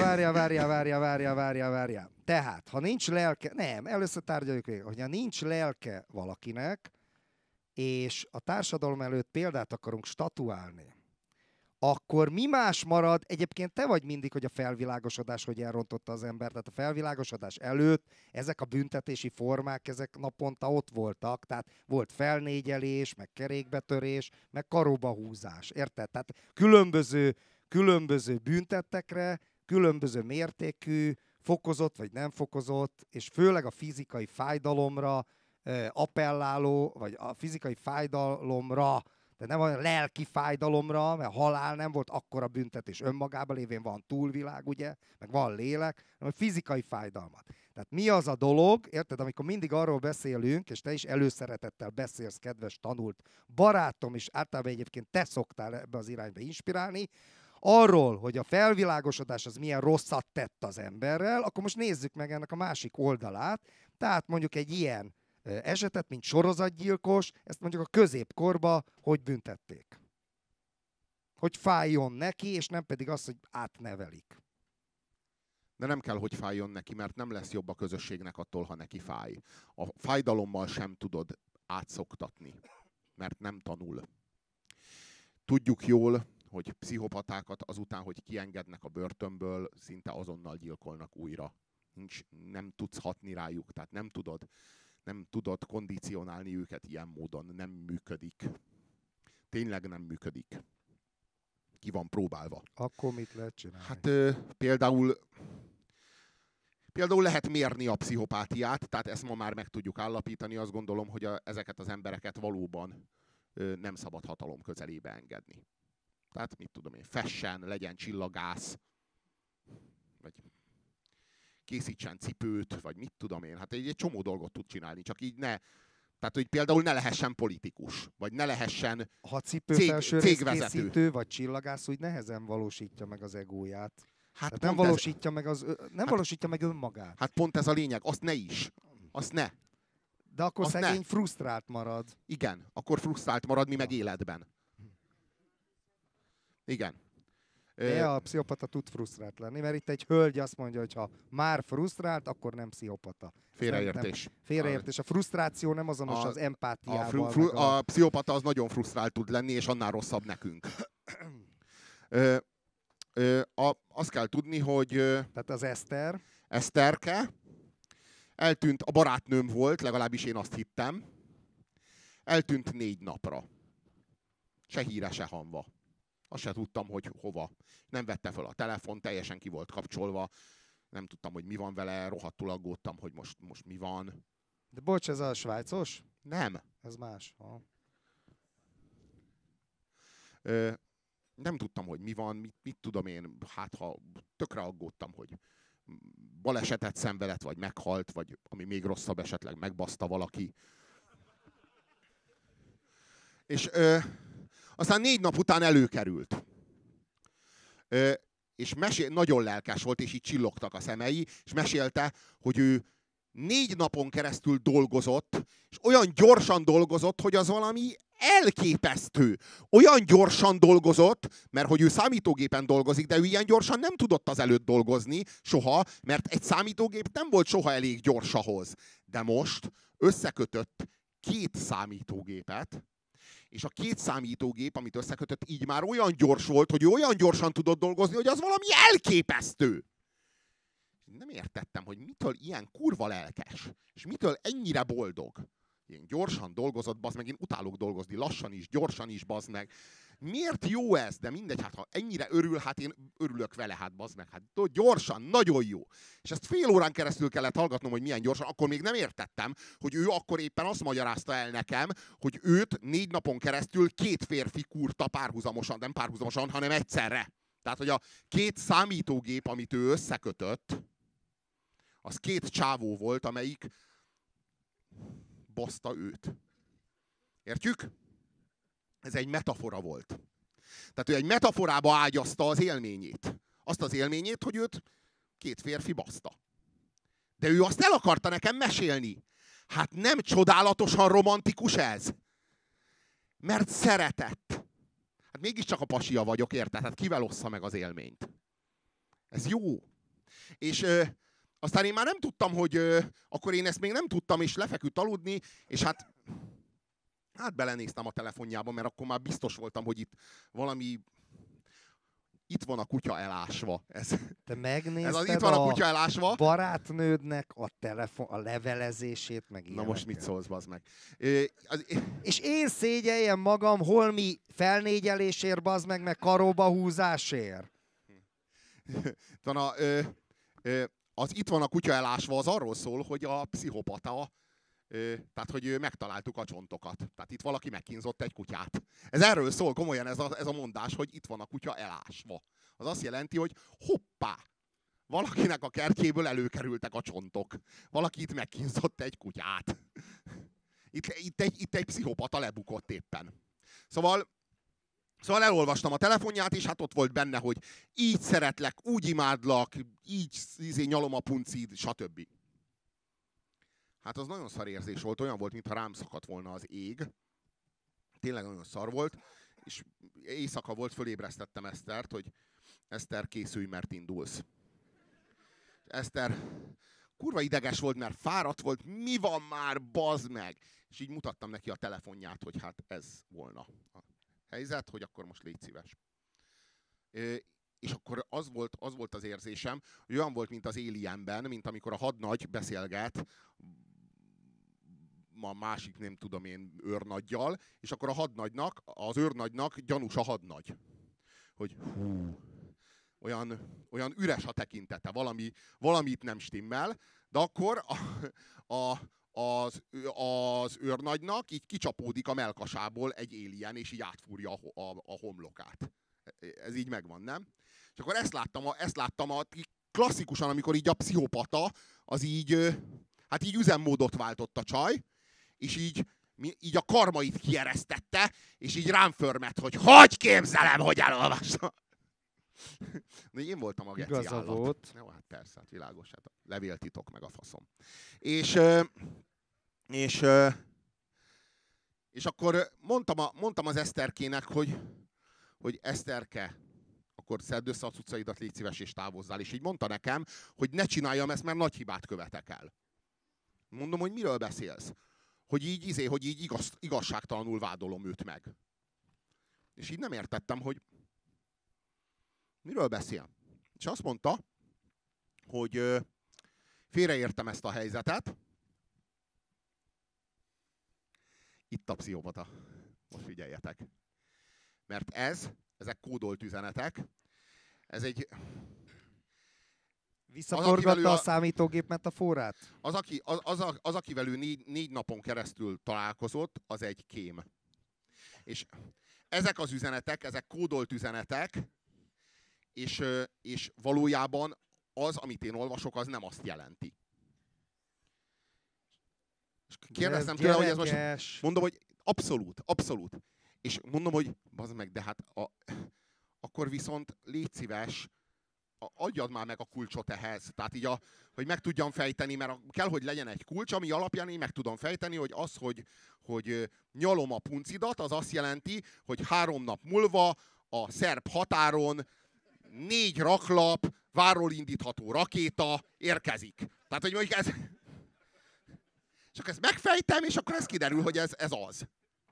várjál. Tehát, ha nincs lelke, nem, először tárgyaljuk végig, hogyha nincs lelke valakinek, és a társadalom előtt példát akarunk statuálni, akkor mi más marad? Egyébként te vagy mindig, hogy a felvilágosodás hogy elrontotta az ember. Tehát a felvilágosodás előtt ezek a büntetési formák, ezek naponta ott voltak. Tehát volt felnégyelés, meg kerékbetörés, meg karóba húzás. Érted? Tehát különböző büntettekre, különböző mértékű, fokozott vagy nem fokozott, és főleg a fizikai fájdalomra appelláló, vagy a fizikai fájdalomra, de nem a lelki fájdalomra, mert halál nem volt akkora büntetés önmagában, lévén van túlvilág, ugye, meg van lélek, hanem a fizikai fájdalmat. Tehát mi az a dolog, érted, amikor mindig arról beszélünk, és te is előszeretettel beszélsz, kedves tanult barátom, és általában egyébként te szoktál ebbe az irányba inspirálni, arról, hogy a felvilágosodás az milyen rosszat tett az emberrel, akkor most nézzük meg ennek a másik oldalát. Tehát mondjuk egy ilyen esetet, mint sorozatgyilkos, ezt mondjuk a középkorba hogy büntették. Hogy fájjon neki, és nem pedig az, hogy átnevelik. De nem kell, hogy fájjon neki, mert nem lesz jobb a közösségnek attól, ha neki fáj. A fájdalommal sem tudod átszoktatni, mert nem tanul. Tudjuk jól, hogy pszichopatákat azután, hogy kiengednek a börtönből, szinte azonnal gyilkolnak újra. Nem tudsz hatni rájuk, tehát nem tudod kondicionálni őket ilyen módon. Nem működik. Tényleg nem működik. Ki van próbálva. Akkor mit lehet csinálni? Hát például lehet mérni a pszichopátiát, tehát ezt ma már meg tudjuk állapítani. Azt gondolom, hogy ezeket az embereket valóban nem szabad hatalom közelébe engedni. Tehát mit tudom én, fessen, legyen csillagász, vagy készítsen cipőt, vagy mit tudom én. Hát egy csomó dolgot tud csinálni, csak így ne. Tehát, hogy például ne lehessen politikus, vagy ne lehessen cégvezető. Vagy csillagász, úgy nehezen valósítja meg az egóját. Hát nem valósítja meg önmagát. Hát pont ez a lényeg, azt ne is. Azt ne. De akkor azt szegény frusztrált marad. Igen, akkor frusztrált marad, mi meg életben. Igen. De a pszichopata tud frusztrált lenni, mert itt egy hölgy azt mondja, hogy ha már frusztrált, akkor nem pszichopata. Félreértés. Félreértés. A frusztráció nem azonos az empátiával. A pszichopata az nagyon frusztrált tud lenni, és annál rosszabb nekünk. Azt kell tudni, hogy... Tehát az Eszterke eltűnt, a barátnőm volt, legalábbis én azt hittem. Eltűnt 4 napra. Se híre, se hamva. Azt se tudtam, hogy hova. Nem vette fel a telefon, teljesen ki volt kapcsolva. Nem tudtam, hogy mi van vele, rohadtul aggódtam, hogy most mi van. De bocs, ez a svájcos? Nem. Ez más. Nem tudtam, hogy mi van, mit tudom én, hát ha tökre aggódtam, hogy balesetet szenvedett, vagy meghalt, vagy ami még rosszabb, esetleg megbaszta valaki. És aztán 4 nap után előkerült. És nagyon lelkes volt, és így csillogtak a szemei, és mesélte, hogy ő 4 napon keresztül dolgozott, és olyan gyorsan dolgozott, hogy az valami elképesztő. Olyan gyorsan dolgozott, mert hogy ő számítógépen dolgozik, de ő ilyen gyorsan nem tudott azelőtt dolgozni soha, mert egy számítógép nem volt soha elég gyors ahhoz. De most összekötött két számítógépet, és a két számítógép, amit összekötött, így már olyan gyors volt, hogy ő olyan gyorsan tudott dolgozni, hogy az valami elképesztő. Nem értettem, hogy mitől ilyen kurva lelkes, és mitől ennyire boldog. Ilyen gyorsan dolgozott, bazd meg, én utálok dolgozni, lassan is, gyorsan is, bazd meg. Miért jó ez? De mindegy, hát ha ennyire örül, hát én örülök vele, hát bazd meg, hát gyorsan, nagyon jó. És ezt fél órán keresztül kellett hallgatnom, hogy milyen gyorsan, akkor még nem értettem, hogy ő akkor éppen azt magyarázta el nekem, hogy őt 4 napon keresztül 2 férfi kurta párhuzamosan, nem párhuzamosan, hanem egyszerre. Tehát, hogy a 2 számítógép, amit ő összekötött, az 2 csávó volt, amelyik baszta őt. Értjük? Ez egy metafora volt. Tehát ő egy metaforába ágyazta az élményét. Azt az élményét, hogy őt 2 férfi baszta. De ő azt el akarta nekem mesélni. Hát nem csodálatosan romantikus ez? Mert szeretett. Hát mégiscsak a pasia vagyok, érted? Hát kivel ossza meg az élményt? Ez jó. És aztán én már nem tudtam, hogy akkor én ezt még nem tudtam, és lefeküdt aludni, és hát belenéztem a telefonjába, mert akkor már biztos voltam, hogy itt valami... Itt van a kutya elásva. Te megnézted itt van a kutya elásva. Barátnődnek a levelezését, meg ilyeneket. Na most mit szólsz, bazd meg? És én szégyeljem magam holmi felnégyelésért, bazd meg karóba húzásért. Itt van a kutya elásva, az arról szól, hogy a pszichopata, tehát, hogy megtaláltuk a csontokat. Tehát itt valaki megkínzott egy kutyát. Ez erről szól komolyan ez a mondás, hogy itt van a kutya elásva. Az azt jelenti, hogy hoppá! Valakinek a kertjéből előkerültek a csontok. Valaki itt megkínzott egy kutyát. Itt egy pszichopata lebukott éppen. Szóval elolvastam a telefonját, és hát ott volt benne, hogy így szeretlek, úgy imádlak, így nyalom a puncid, stb. Hát az nagyon szar érzés volt, olyan volt, mintha rám szakadt volna az ég. Tényleg nagyon szar volt, és éjszaka volt, fölébresztettem Esztert, hogy Eszter, készülj, mert indulsz. Eszter kurva ideges volt, mert fáradt volt, mi van már, bazd meg! És így mutattam neki a telefonját, hogy hát ez volna a helyzet, hogy akkor most légy szíves. És akkor az volt az érzésem, hogy olyan volt, mint az Alienben, mint amikor a hadnagy beszélget a másik, nem tudom én, őrnaggyal, és akkor az őrnagynak gyanús a hadnagy. Hogy olyan üres a tekintete, valamit nem stimmel, de akkor az őrnagynak így kicsapódik a melkasából egy alien, és így átfúrja a homlokát. Ez így megvan, nem? És akkor ezt láttam klasszikusan, amikor így a pszichopata, az így, hát így üzemmódot váltott a csaj, és így a karmait kieresztette, és így rám förmet, hogy képzelem, hogy elolvastam. De én voltam a geci Igaza állat. volt. Jó, hát persze, hát világos, hát a levéltitok meg a faszom. És akkor mondtam az Eszterkének, hogy Eszterke, akkor szedd össze a cuccaidat, légy szíves és távozzál. És így mondta nekem, hogy ne csináljam ezt, mert nagy hibát követek el. Mondom, hogy miről beszélsz? Hogy így igazságtalanul vádolom őt meg. És így nem értettem, hogy miről beszél. És azt mondta, hogy félreértem ezt a helyzetet. Itt a pszichopata. Most figyeljetek. Mert ezek kódolt üzenetek. Ez egy... Visszaforgatta a számítógép metaforát? Az, akivel ő 4 napon keresztül találkozott, az egy kém. És ezek az üzenetek, ezek kódolt üzenetek, és valójában az, amit én olvasok, az nem azt jelenti. És kérdeztem tőle, hogy ez most... Mondom, hogy abszolút. És mondom, hogy bazd meg, de hát akkor viszont légy szíves, adjad már meg a kulcsot ehhez. Tehát így, hogy meg tudjam fejteni, mert kell, hogy legyen egy kulcs, ami alapján én meg tudom fejteni, hogy az, hogy nyalom a puncidat, az azt jelenti, hogy 3 nap múlva a szerb határon 4 raklap, várról indítható rakéta érkezik. Tehát, hogy mondjuk ez... És akkor ezt megfejtem, és akkor ez kiderül, hogy ez az.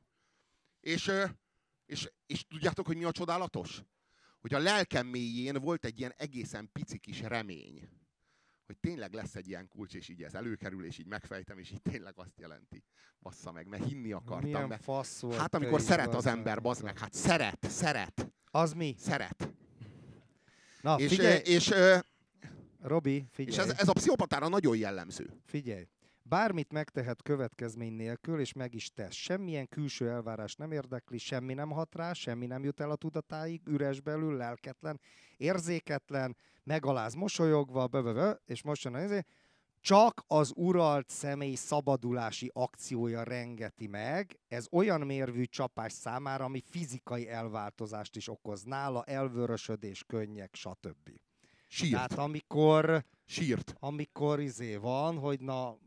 És tudjátok, hogy mi a csodálatos? Hogy a lelkem mélyén volt egy ilyen egészen pici kis remény, hogy tényleg lesz egy ilyen kulcs, és így ez előkerül, és így megfejtem, és így tényleg azt jelenti. Bassza meg, mert hinni akartam. Milyen mert... fasz volt. Hát amikor szeret az ember, bazd meg, hát szeret. Az mi? Szeret. Na, figyelj. És Robi, figyelj. És ez a pszichopatára nagyon jellemző. Figyelj. Bármit megtehet következmény nélkül, és meg is tesz. Semmilyen külső elvárás nem érdekli, semmi nem hat rá, semmi nem jut el a tudatáig, üres belül, lelketlen, érzéketlen, megaláz mosolyogva, és most jön az, csak az uralt személy szabadulási akciója rengeti meg. Ez olyan mérvű csapás számára, ami fizikai elváltozást is okoz nála, elvörösödés, könnyek, stb. Sírt. Tehát amikor... Sírt. Amikor van, hogy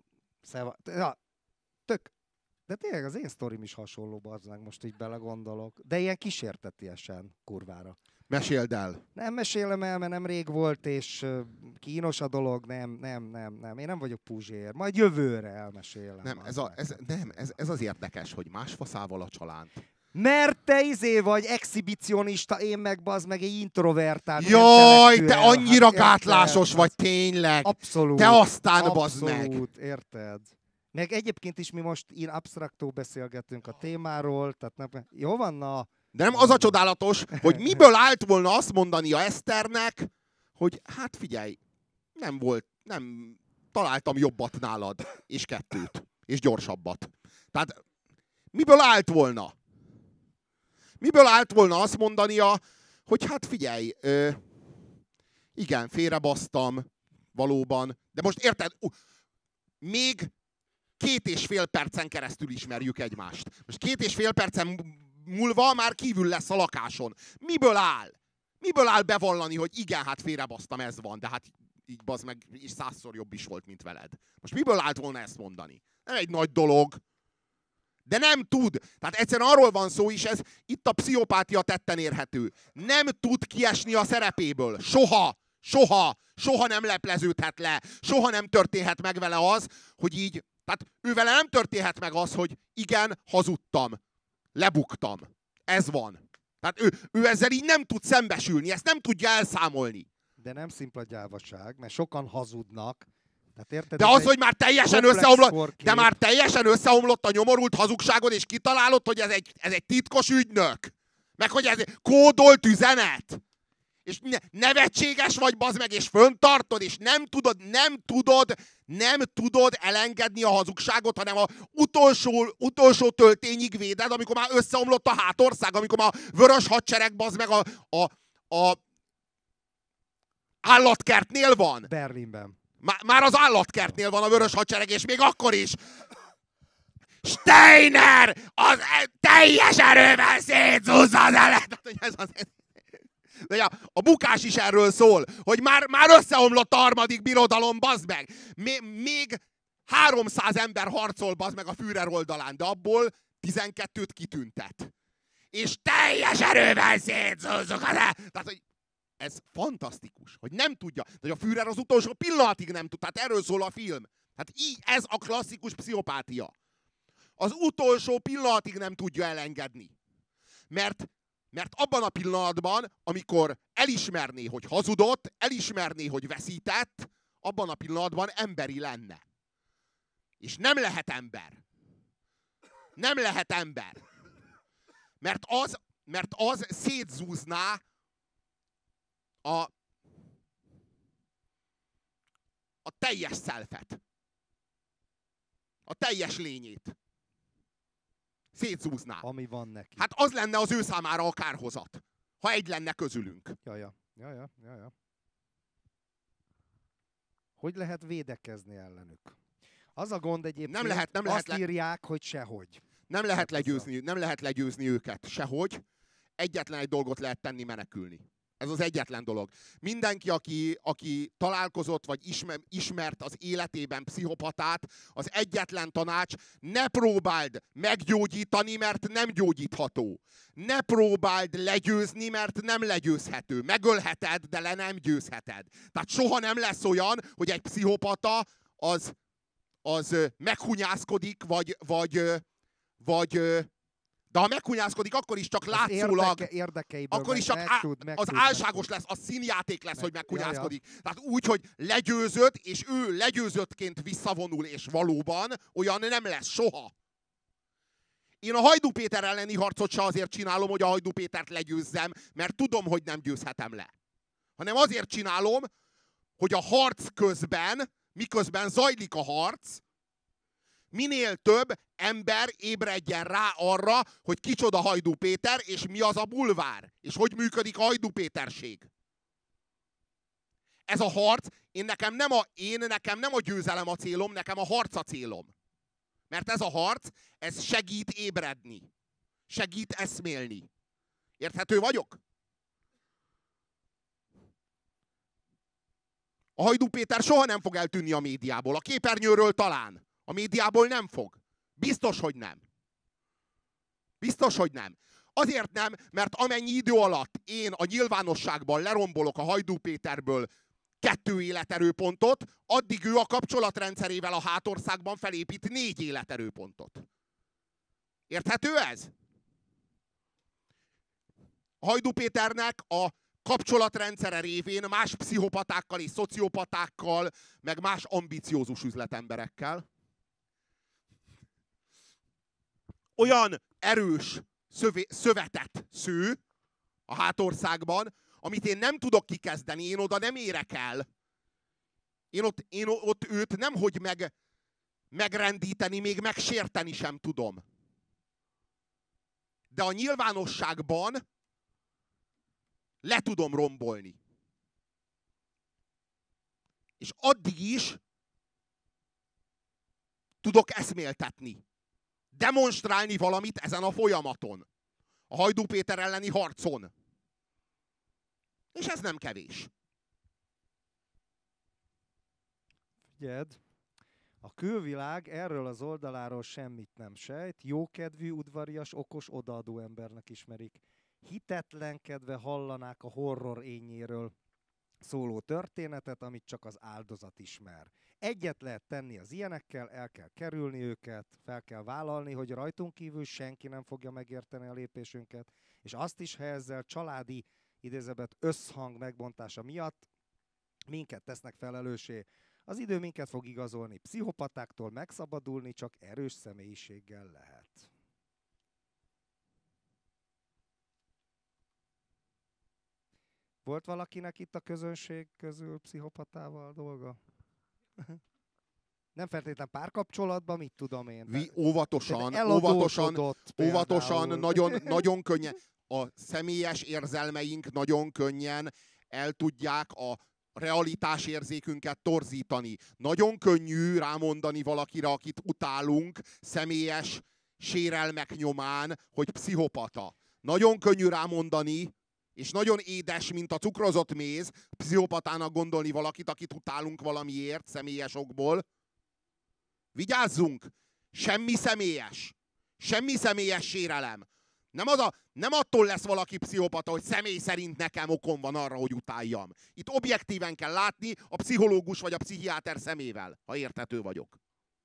de tényleg az én sztorim is hasonló, bazdmeg, most így belegondolok. De ilyen kísértetiesen, kurvára. Meséld el. Nem mesélem el, mert nem rég volt, és kínos a dolog, nem. Én nem vagyok Puzsér. Majd jövőre elmesélem. Ez az érdekes, hogy más faszával a csalánt. Mert te vagy exhibicionista, én meg bazd meg egy introvertált. Jaj, te annyira gátlásos vagy, tényleg. Abszolút. Te aztán bazd meg. Abszolút, érted. Meg egyébként is mi most in abstracto beszélgetünk a témáról, tehát nem... Jó van, na... De nem az a csodálatos, hogy miből állt volna azt mondania Eszternek, hogy hát figyelj, nem találtam jobbat nálad, és kettőt, és gyorsabbat. Tehát miből állt volna? Miből állt volna azt mondania, hogy hát figyelj, igen, félrebasztam, valóban, de most érted, még 2,5 percen keresztül ismerjük egymást. Most 2,5 percen múlva már kívül lesz a lakáson. Miből áll? Miből áll bevallani, hogy igen, hát félrebasztam, ez van, de hát így bazd meg, és 100-szor jobb is volt, mint veled. Most miből állt volna ezt mondani? Nem egy nagy dolog. De nem tud. Tehát egyszerűen arról van szó is, ez itt a pszichopátia tetten érhető. Nem tud kiesni a szerepéből. Soha nem lepleződhet le. Soha nem történhet meg vele az, hogy így, tehát ő vele nem történhet meg az, hogy igen, hazudtam. Lebuktam. Ez van. Tehát ő ezzel így nem tud szembesülni, ezt nem tudja elszámolni. De nem szimpla gyávaság, mert sokan hazudnak. Tehát érted, de az, hogy már teljesen összeomlott, de már teljesen összeomlott a nyomorult hazugságod, és kitalálod, hogy ez egy titkos ügynök. Meg hogy ez egy kódolt üzenet. És nevetséges vagy, bazd meg, és föntartod, és nem tudod elengedni a hazugságot, hanem a utolsó töltényig véded, amikor már összeomlott a hátország, amikor már a vörös hadsereg, bazd meg, a állatkertnél van. Berlinben. Már az állatkertnél van a vörös hadsereg, és még akkor is. Steiner az teljes erővel szétszúzza az elet. De a bukás is erről szól, hogy már összeomlott a harmadik birodalom, bazd meg. Még 300 ember harcol, bazd meg, a Führer oldalán, de abból 12-t kitüntet. És teljes erővel szétszúzzuk az elet. Tehát, hogy ez fantasztikus, hogy nem tudja, hogy a Führer az utolsó pillanatig nem tud. Tehát erről szól a film. Tehát így ez a klasszikus pszichopátia. Az utolsó pillanatig nem tudja elengedni. Mert abban a pillanatban, amikor elismerné, hogy hazudott, elismerné, hogy veszített, abban a pillanatban emberi lenne. És nem lehet ember. Nem lehet ember. Mert az szétzúzná a teljes szelfet. A teljes lényét. Szétzúzná. Ami van neki. Hát az lenne az ő számára a kárhozat, ha egy lenne közülünk. Ja. Hogy lehet védekezni ellenük? Az a gond egyébként, nem lehet azt írják, hogy sehogy. Nem lehet legyőzni őket sehogy. Egyetlen egy dolgot lehet tenni, menekülni. Ez az egyetlen dolog. Mindenki, aki találkozott, vagy ismert az életében pszichopatát, az egyetlen tanács, ne próbáld meggyógyítani, mert nem gyógyítható. Ne próbáld legyőzni, mert nem legyőzhető. Megölheted, de le nem győzheted. Tehát soha nem lesz olyan, hogy egy pszichopata az az meghunyászkodik, vagy de ha meghunyászkodik, akkor is csak látszólag, akkor is csak az álságos lesz, az színjáték lesz, hogy meghunyászkodik. Ja. Tehát úgy, hogy legyőzött, és ő legyőzöttként visszavonul, és valóban olyan nem lesz soha. Én a Hajdú Péter elleni harcot se azért csinálom, hogy a Hajdú Pétert legyőzzem, mert tudom, hogy nem győzhetem le. Hanem azért csinálom, hogy a harc közben, miközben zajlik a harc, minél több ember ébredjen rá arra, hogy kicsoda Hajdú Péter, és mi az a bulvár, és hogy működik a Hajdú Péterség. Ez a harc, nekem nem a győzelem a célom, nekem a harc a célom. Mert ez a harc, ez segít ébredni. Segít eszmélni. Érthető vagyok? A Hajdú Péter soha nem fog eltűnni a médiából. A képernyőről talán. A médiából nem fog. Biztos, hogy nem. Biztos, hogy nem. Azért nem, mert amennyi idő alatt én a nyilvánosságban lerombolok a Hajdú Péterből 2 életerőpontot, addig ő a kapcsolatrendszerével a hátországban felépít 4 életerőpontot. Érthető ez? A Hajdú Péternek a kapcsolatrendszere révén más pszichopatákkal és szociopatákkal, meg más ambiciózus üzletemberekkel olyan erős szövetet sző a hátországban, amit én nem tudok kikezdeni, én oda nem érek el. Én ott őt nemhogy megrendíteni, még megsérteni sem tudom. De a nyilvánosságban le tudom rombolni. És addig is tudok eszméltetni. Demonstrálni valamit ezen a folyamaton. A Hajdú Péter elleni harcon. És ez nem kevés. Figyeld, a külvilág erről az oldaláról semmit nem sejt, jókedvű, udvarias, okos, odaadó embernek ismerik. Hitetlenkedve hallanák a horror ényéről szóló történetet, amit csak az áldozat ismer. Egyet lehet tenni az ilyenekkel, el kell kerülni őket, fel kell vállalni, hogy rajtunk kívül senki nem fogja megérteni a lépésünket, és azt is, ha ezzel családi idézőbet összhang megbontása miatt minket tesznek felelőssé. Az idő minket fog igazolni. Pszichopatáktól megszabadulni csak erős személyiséggel lehet. Volt valakinek itt a közönség közül pszichopatával dolga? Nem feltétlenül párkapcsolatban, mit tudom én. Óvatosan, nagyon könnyen. A személyes érzelmeink nagyon könnyen el tudják a realitásérzékünket torzítani. Nagyon könnyű rámondani valakire, akit utálunk, személyes sérelmek nyomán, hogy pszichopata. Nagyon könnyű rámondani, és nagyon édes, mint a cukrozott méz, pszichopatának gondolni valakit, akit utálunk valamiért, személyes okból. Vigyázzunk! Semmi személyes. Semmi személyes sérelem. Nem attól lesz valaki pszichopata, hogy személy szerint nekem okom van arra, hogy utáljam. Itt objektíven kell látni a pszichológus vagy a pszichiáter szemével, ha érthető vagyok.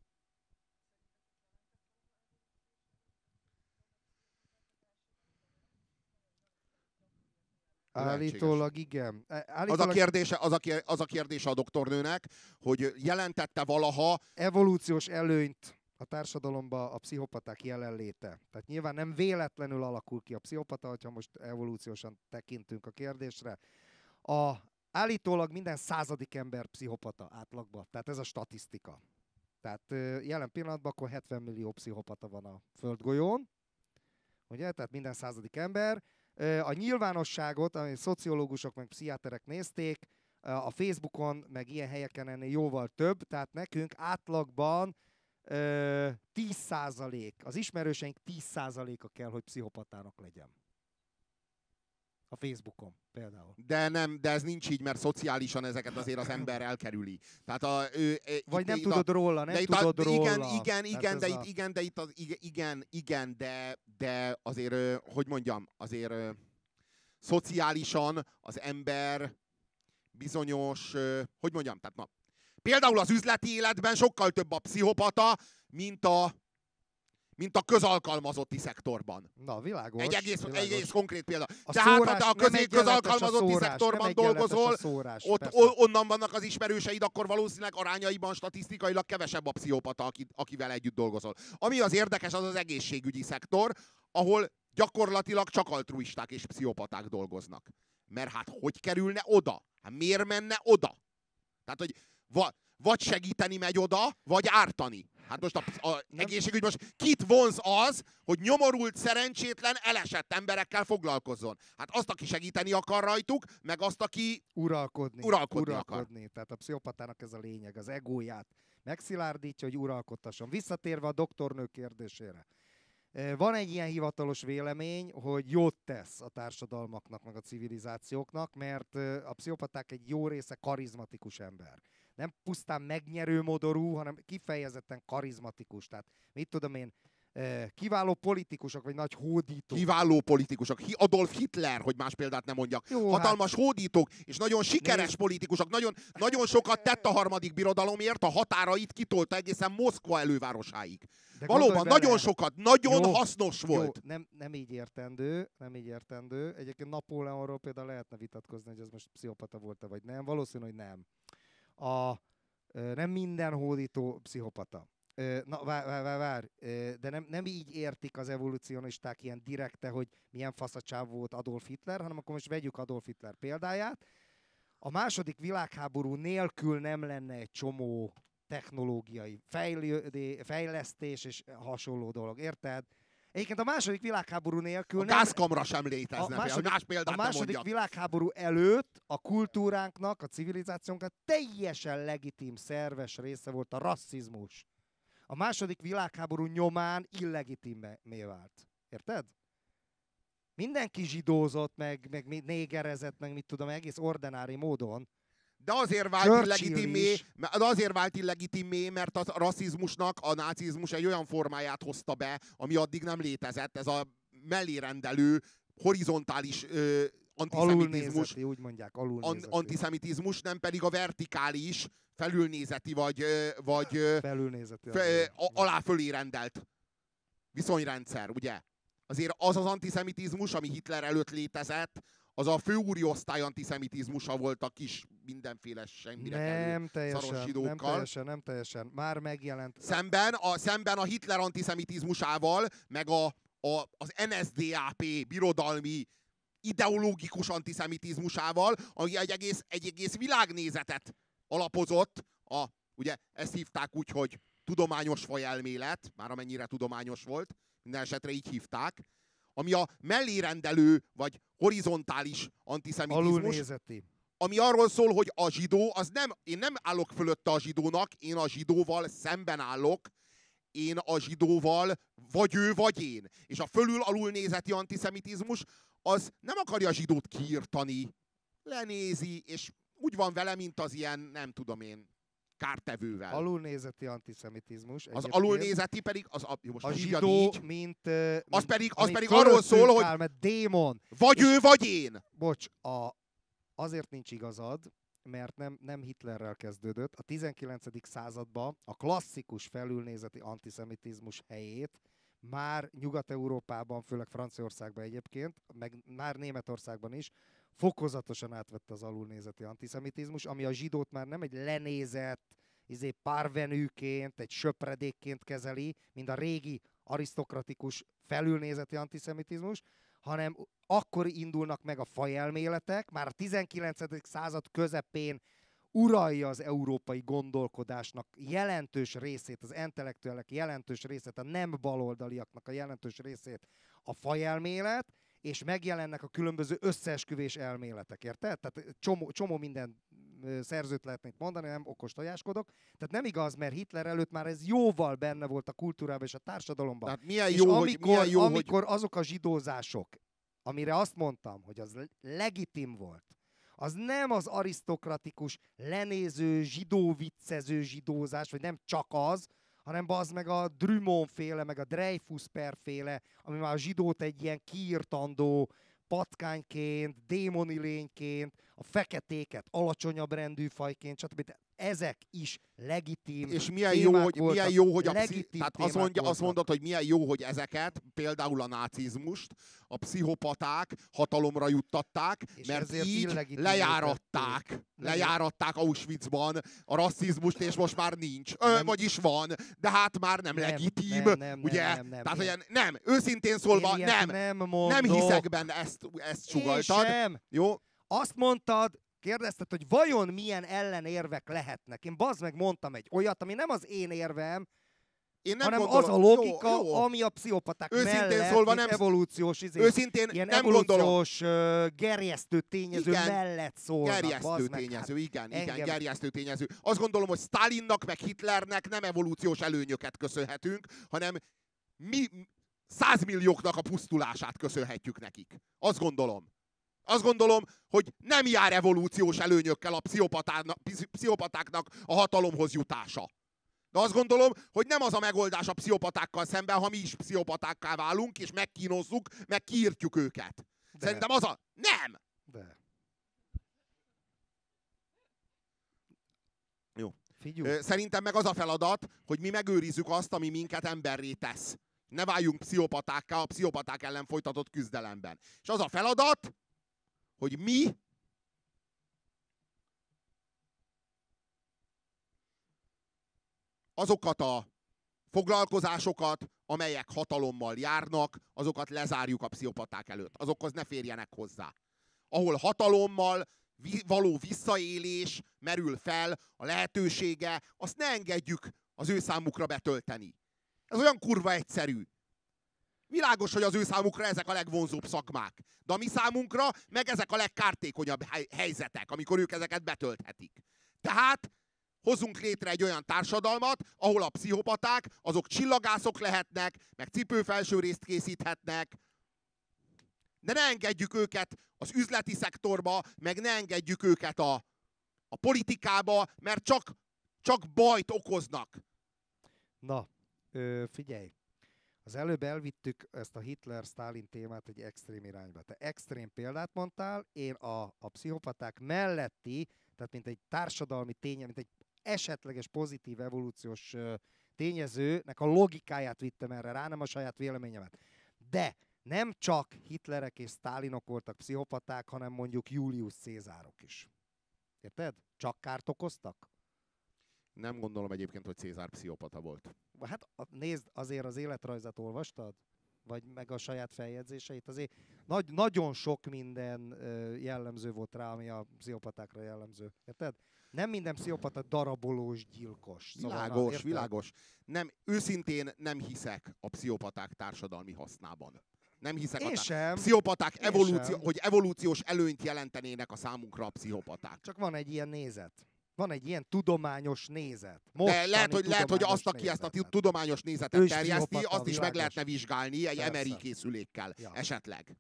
Állítólag igen. Az a kérdése a doktornőnek, hogy jelentette valaha evolúciós előnyt a társadalomban a pszichopaták jelenléte. Tehát nyilván nem véletlenül alakul ki a pszichopata, hogyha most evolúciósan tekintünk a kérdésre. Állítólag minden 100. ember pszichopata átlagban. Tehát ez a statisztika. Tehát jelen pillanatban akkor 70 millió pszichopata van a földgolyón. Ugye? Tehát minden 100. ember. A nyilvánosságot, amit szociológusok meg pszichiáterek nézték, a Facebookon meg ilyen helyeken ennél jóval több, tehát nekünk átlagban 10%, az ismerőseink 10%-a kell, hogy pszichopatának legyen. A Facebookon például. De ez nincs így, mert szociálisan ezeket azért az ember elkerüli. Tehát vagy nem tudod róla, nem tudod róla. Igen, de azért, hogy mondjam, azért szociálisan az ember bizonyos, hogy mondjam, tehát Például az üzleti életben sokkal több a pszichopata, mint a közalkalmazotti szektorban. Na, világos. Egy egész konkrét példa. A Tehát, ha szórás, te a nem közalkalmazotti egyenletes szektorban nem dolgozol, a szórás, ott onnan vannak az ismerőseid, akkor valószínűleg arányaiban, statisztikailag kevesebb a pszichopata, akivel együtt dolgozol. Ami az érdekes, az az egészségügyi szektor, ahol gyakorlatilag csak altruisták és pszichopaták dolgoznak. Mert hát hogy kerülne oda? Hát miért menne oda? Tehát, hogy vagy segíteni megy oda, vagy ártani. Hát most a egészségügy most kit vonz az, hogy nyomorult, szerencsétlen, elesett emberekkel foglalkozzon? Hát azt, aki segíteni akar rajtuk, meg azt, aki uralkodni akar. Tehát a pszichopatának ez a lényeg, az egóját megszilárdítja, hogy uralkodtasson. Visszatérve a doktornő kérdésére. Van egy ilyen hivatalos vélemény, hogy jót tesz a társadalmaknak, meg a civilizációknak, mert a pszichopaták egy jó része karizmatikus ember. Nem pusztán megnyerő modorú, hanem kifejezetten karizmatikus. Tehát mit tudom én, kiváló politikusok, vagy nagy hódítók. Kiváló politikusok. Adolf Hitler, hogy más példát nem mondjak. Jó, hatalmas hódítók, és nagyon sikeres politikusok. Nagyon sokat tett a harmadik birodalomért, a határait kitolta egészen Moszkva elővárosáig. De valóban nagyon sokat, nagyon hasznos volt. Jó, nem így értendő, nem így értendő. Egyébként Napóleonról például lehetne vitatkozni, hogy ez most pszichopata volt-e, vagy nem. Valószínű, hogy nem. Nem minden hódító pszichopata. Na, várj, de nem így értik az evolúcionisták ilyen direkte, hogy milyen faszacsáv volt Adolf Hitler, hanem akkor most vegyük Adolf Hitler példáját. A második világháború nélkül nem lenne egy csomó technológiai fejlesztés és hasonló dolog, érted? Egyébként a második világháború nélkül... A gázkamra sem létezne, a második világháború előtt a kultúránknak, a civilizációnknak teljesen legitim, szerves része volt a rasszizmus. A második világháború nyomán illegitimé vált. Érted? Mindenki zsidózott, meg négerezett, meg mit tudom, egész ordinári módon. De azért vált illegitimé, mert a rasszizmusnak a nácizmus egy olyan formáját hozta be, ami addig nem létezett. Ez a mellérendelő, horizontális antiszemitizmus. Úgy mondják, alulnézeti. Antiszemitizmus, nem pedig a vertikális, felülnézeti vagy felülnézeti, alá-fölé rendelt viszonyrendszer, ugye? Azért az antiszemitizmus, ami Hitler előtt létezett, az a főúri osztály antiszemitizmusa volt a kis mindenféle semmire kelő szaros zsidókkal. Nem teljesen. Már megjelent. Szemben a Hitler antiszemitizmusával, meg az NSDAP birodalmi ideológikus antiszemitizmusával, ami egy egész világnézetet alapozott, ugye ezt hívták úgy, hogy tudományos fajelmélet, már amennyire tudományos volt, minden esetre így hívták, ami a mellérendelő, vagy horizontális antiszemitizmus. Alulnézeti. Ami arról szól, hogy a zsidó, én nem állok fölötte a zsidónak, én a zsidóval szemben állok, én a zsidóval vagy ő, vagy én. És a fölül-alulnézeti antiszemitizmus az nem akarja a zsidót kiirtani, lenézi, és úgy van vele, mint az ilyen, nem tudom én, kártevővel. Alulnézeti antiszemitizmus. Az alulnézeti pedig, most a zsidó, így, mint az pedig arról szól, hogy mert démon. Vagy ő, vagy én. Bocs, azért nincs igazad, mert nem Hitlerrel kezdődött. A 19. században a klasszikus felülnézeti antiszemitizmus helyét már Nyugat-Európában, főleg Franciaországban egyébként, meg már Németországban is, fokozatosan átvette az alulnézeti antiszemitizmus, ami a zsidót már nem egy lenézett, párvenűként, egy söpredékként kezeli, mint a régi arisztokratikus felülnézeti antiszemitizmus, hanem akkor indulnak meg a fajelméletek, már a 19. század közepén uralja az európai gondolkodásnak jelentős részét, az intellektuelek jelentős részét, a nem baloldaliaknak a jelentős részét a fajelmélet, és megjelennek a különböző összeesküvés elméletek, érted? Tehát csomó minden szerzőt lehetnék mondani, nem okos tojáskodok. Tehát nem igaz, mert Hitler előtt már ez jóval benne volt a kultúrában és a társadalomban. Tehát milyen jó, amikor azok a zsidózások, amire azt mondtam, hogy az legitim volt, az nem az arisztokratikus, lenéző, zsidóviccező zsidózás, vagy nem csak az, hanem bazd meg a Drummond-féle, meg a Dreyfus-féle, ami már a zsidót egy ilyen kiirtandó patkányként, démoni lényként, a feketéket alacsonyabb rendű fajként, stb. ezek is legitim és milyen jó, hogy tehát azt mondod, hogy milyen jó, hogy ezeket, például a nácizmust, a pszichopaták hatalomra juttatták, és mert így lejáratták Auschwitzban a rasszizmust, és most már nincs. Vagyis van, de hát már nem legitim. Ugye? Nem, őszintén szólva nem hiszek benne, ezt sugalltad. Jó? Azt mondtad, kérdezted, hogy vajon milyen ellenérvek lehetnek. Én bazd meg mondtam egy olyat, ami nem az én érvem, hanem gondolom, az a logika, ami a pszichopaták mellett, szólva evolúciós, ilyen evolúciós gerjesztő tényező mellett szólnak. Gerjesztő tényező, igen, gerjesztő tényező. Azt gondolom, hogy Stalinnak meg Hitlernek nem evolúciós előnyöket köszönhetünk, hanem mi 100 millióknak a pusztulását köszönhetjük nekik. Azt gondolom, hogy nem jár evolúciós előnyökkel a pszichopatáknak a hatalomhoz jutása. De azt gondolom, hogy nem az a megoldás a pszichopatákkal szemben, ha mi is pszichopatákká válunk, és megkínozzuk, meg kiírtjuk őket. De. Szerintem az a... Nem! De. Jó. Figyelj. Szerintem meg az a feladat, hogy mi megőrizzük azt, ami minket emberré tesz. Ne váljunk pszichopatákká a pszichopaták ellen folytatott küzdelemben. És az a feladat, hogy mi azokat a foglalkozásokat, amelyek hatalommal járnak, azokat lezárjuk a pszichopaták előtt. Azokhoz ne férjenek hozzá. Ahol hatalommal való visszaélés merül fel, a lehetősége, azt ne engedjük az ő számukra betölteni. Ez olyan kurva egyszerű. Világos, hogy az ő számukra ezek a legvonzóbb szakmák. De a mi számunkra meg ezek a legkártékonyabb helyzetek, amikor ők ezeket betölthetik. Tehát hozzunk létre egy olyan társadalmat, ahol a pszichopaták, azok csillagászok lehetnek, meg cipőfelsőrészt készíthetnek, de ne engedjük őket az üzleti szektorba, meg ne engedjük őket a politikába, mert csak bajt okoznak. Na, figyelj! Az előbb elvittük ezt a Hitler-Sztálin témát egy extrém irányba. Te extrém példát mondtál, én a pszichopaták melletti, tehát mint egy társadalmi tényező, mint egy esetleges pozitív evolúciós tényezőnek a logikáját vittem erre rá, nem a saját véleményemet. De nem csak Hitlerek és Sztálinok voltak pszichopaták, hanem mondjuk Julius Cézárok is. Érted? Csak kárt okoztak? Nem gondolom egyébként, hogy Cézár pszichopata volt. Hát nézd, azért az életrajzát olvastad? Vagy meg a saját feljegyzéseit? Azért nagyon sok minden jellemző volt rá, ami a pszichopatákra jellemző. Érted? Nem minden pszichopata darabolós, gyilkos. Világos, világos. Őszintén nem hiszek a pszichopaták társadalmi hasznában. Nem hiszek a pszichopaták hogy evolúciós előnyt jelentenének a számunkra a pszichopaták. Csak van egy ilyen nézet. Van egy ilyen tudományos nézet. De lehet, hogy azt, aki ezt a tudományos nézetet terjeszti, azt is meg lehetne vizsgálni egy MRI készülékkel. Ja. Esetleg.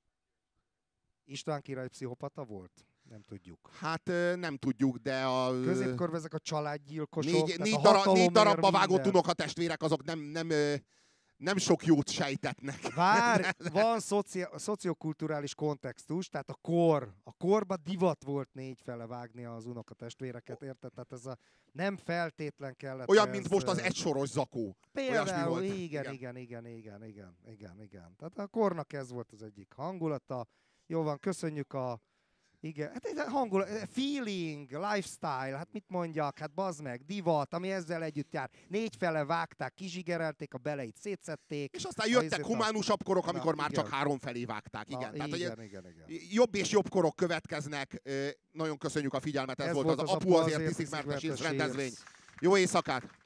István király pszichopata volt? Nem tudjuk. Hát nem tudjuk, de a... Középkörben ezek a családgyilkosok, négy darabba vágott unokatestvérek, azok nem sok jót sejtetnek. Van szociokulturális kontextus, tehát a korban divat volt négyfele vágni az unokatestvéreket, érted? Tehát ez nem feltétlen kellett... Olyan, mint most az egysoros zakó. Például, igen. Tehát a kornak ez volt az egyik hangulata. Jó van, köszönjük igen, hát ez hangulat, feeling, lifestyle, hát mit mondjak, hát bazd meg, divat, ami ezzel együtt jár. Négyfele vágták, kizsigerelték, a beleit szétszették. És aztán jöttek humánusabb korok, amikor már csak háromfelé vágták. Igen. Tehát, igen. Jobb és jobb korok következnek. Nagyon köszönjük a figyelmet, ez volt az Apu azért iszik, mert a rendezvény. Jó éjszakát!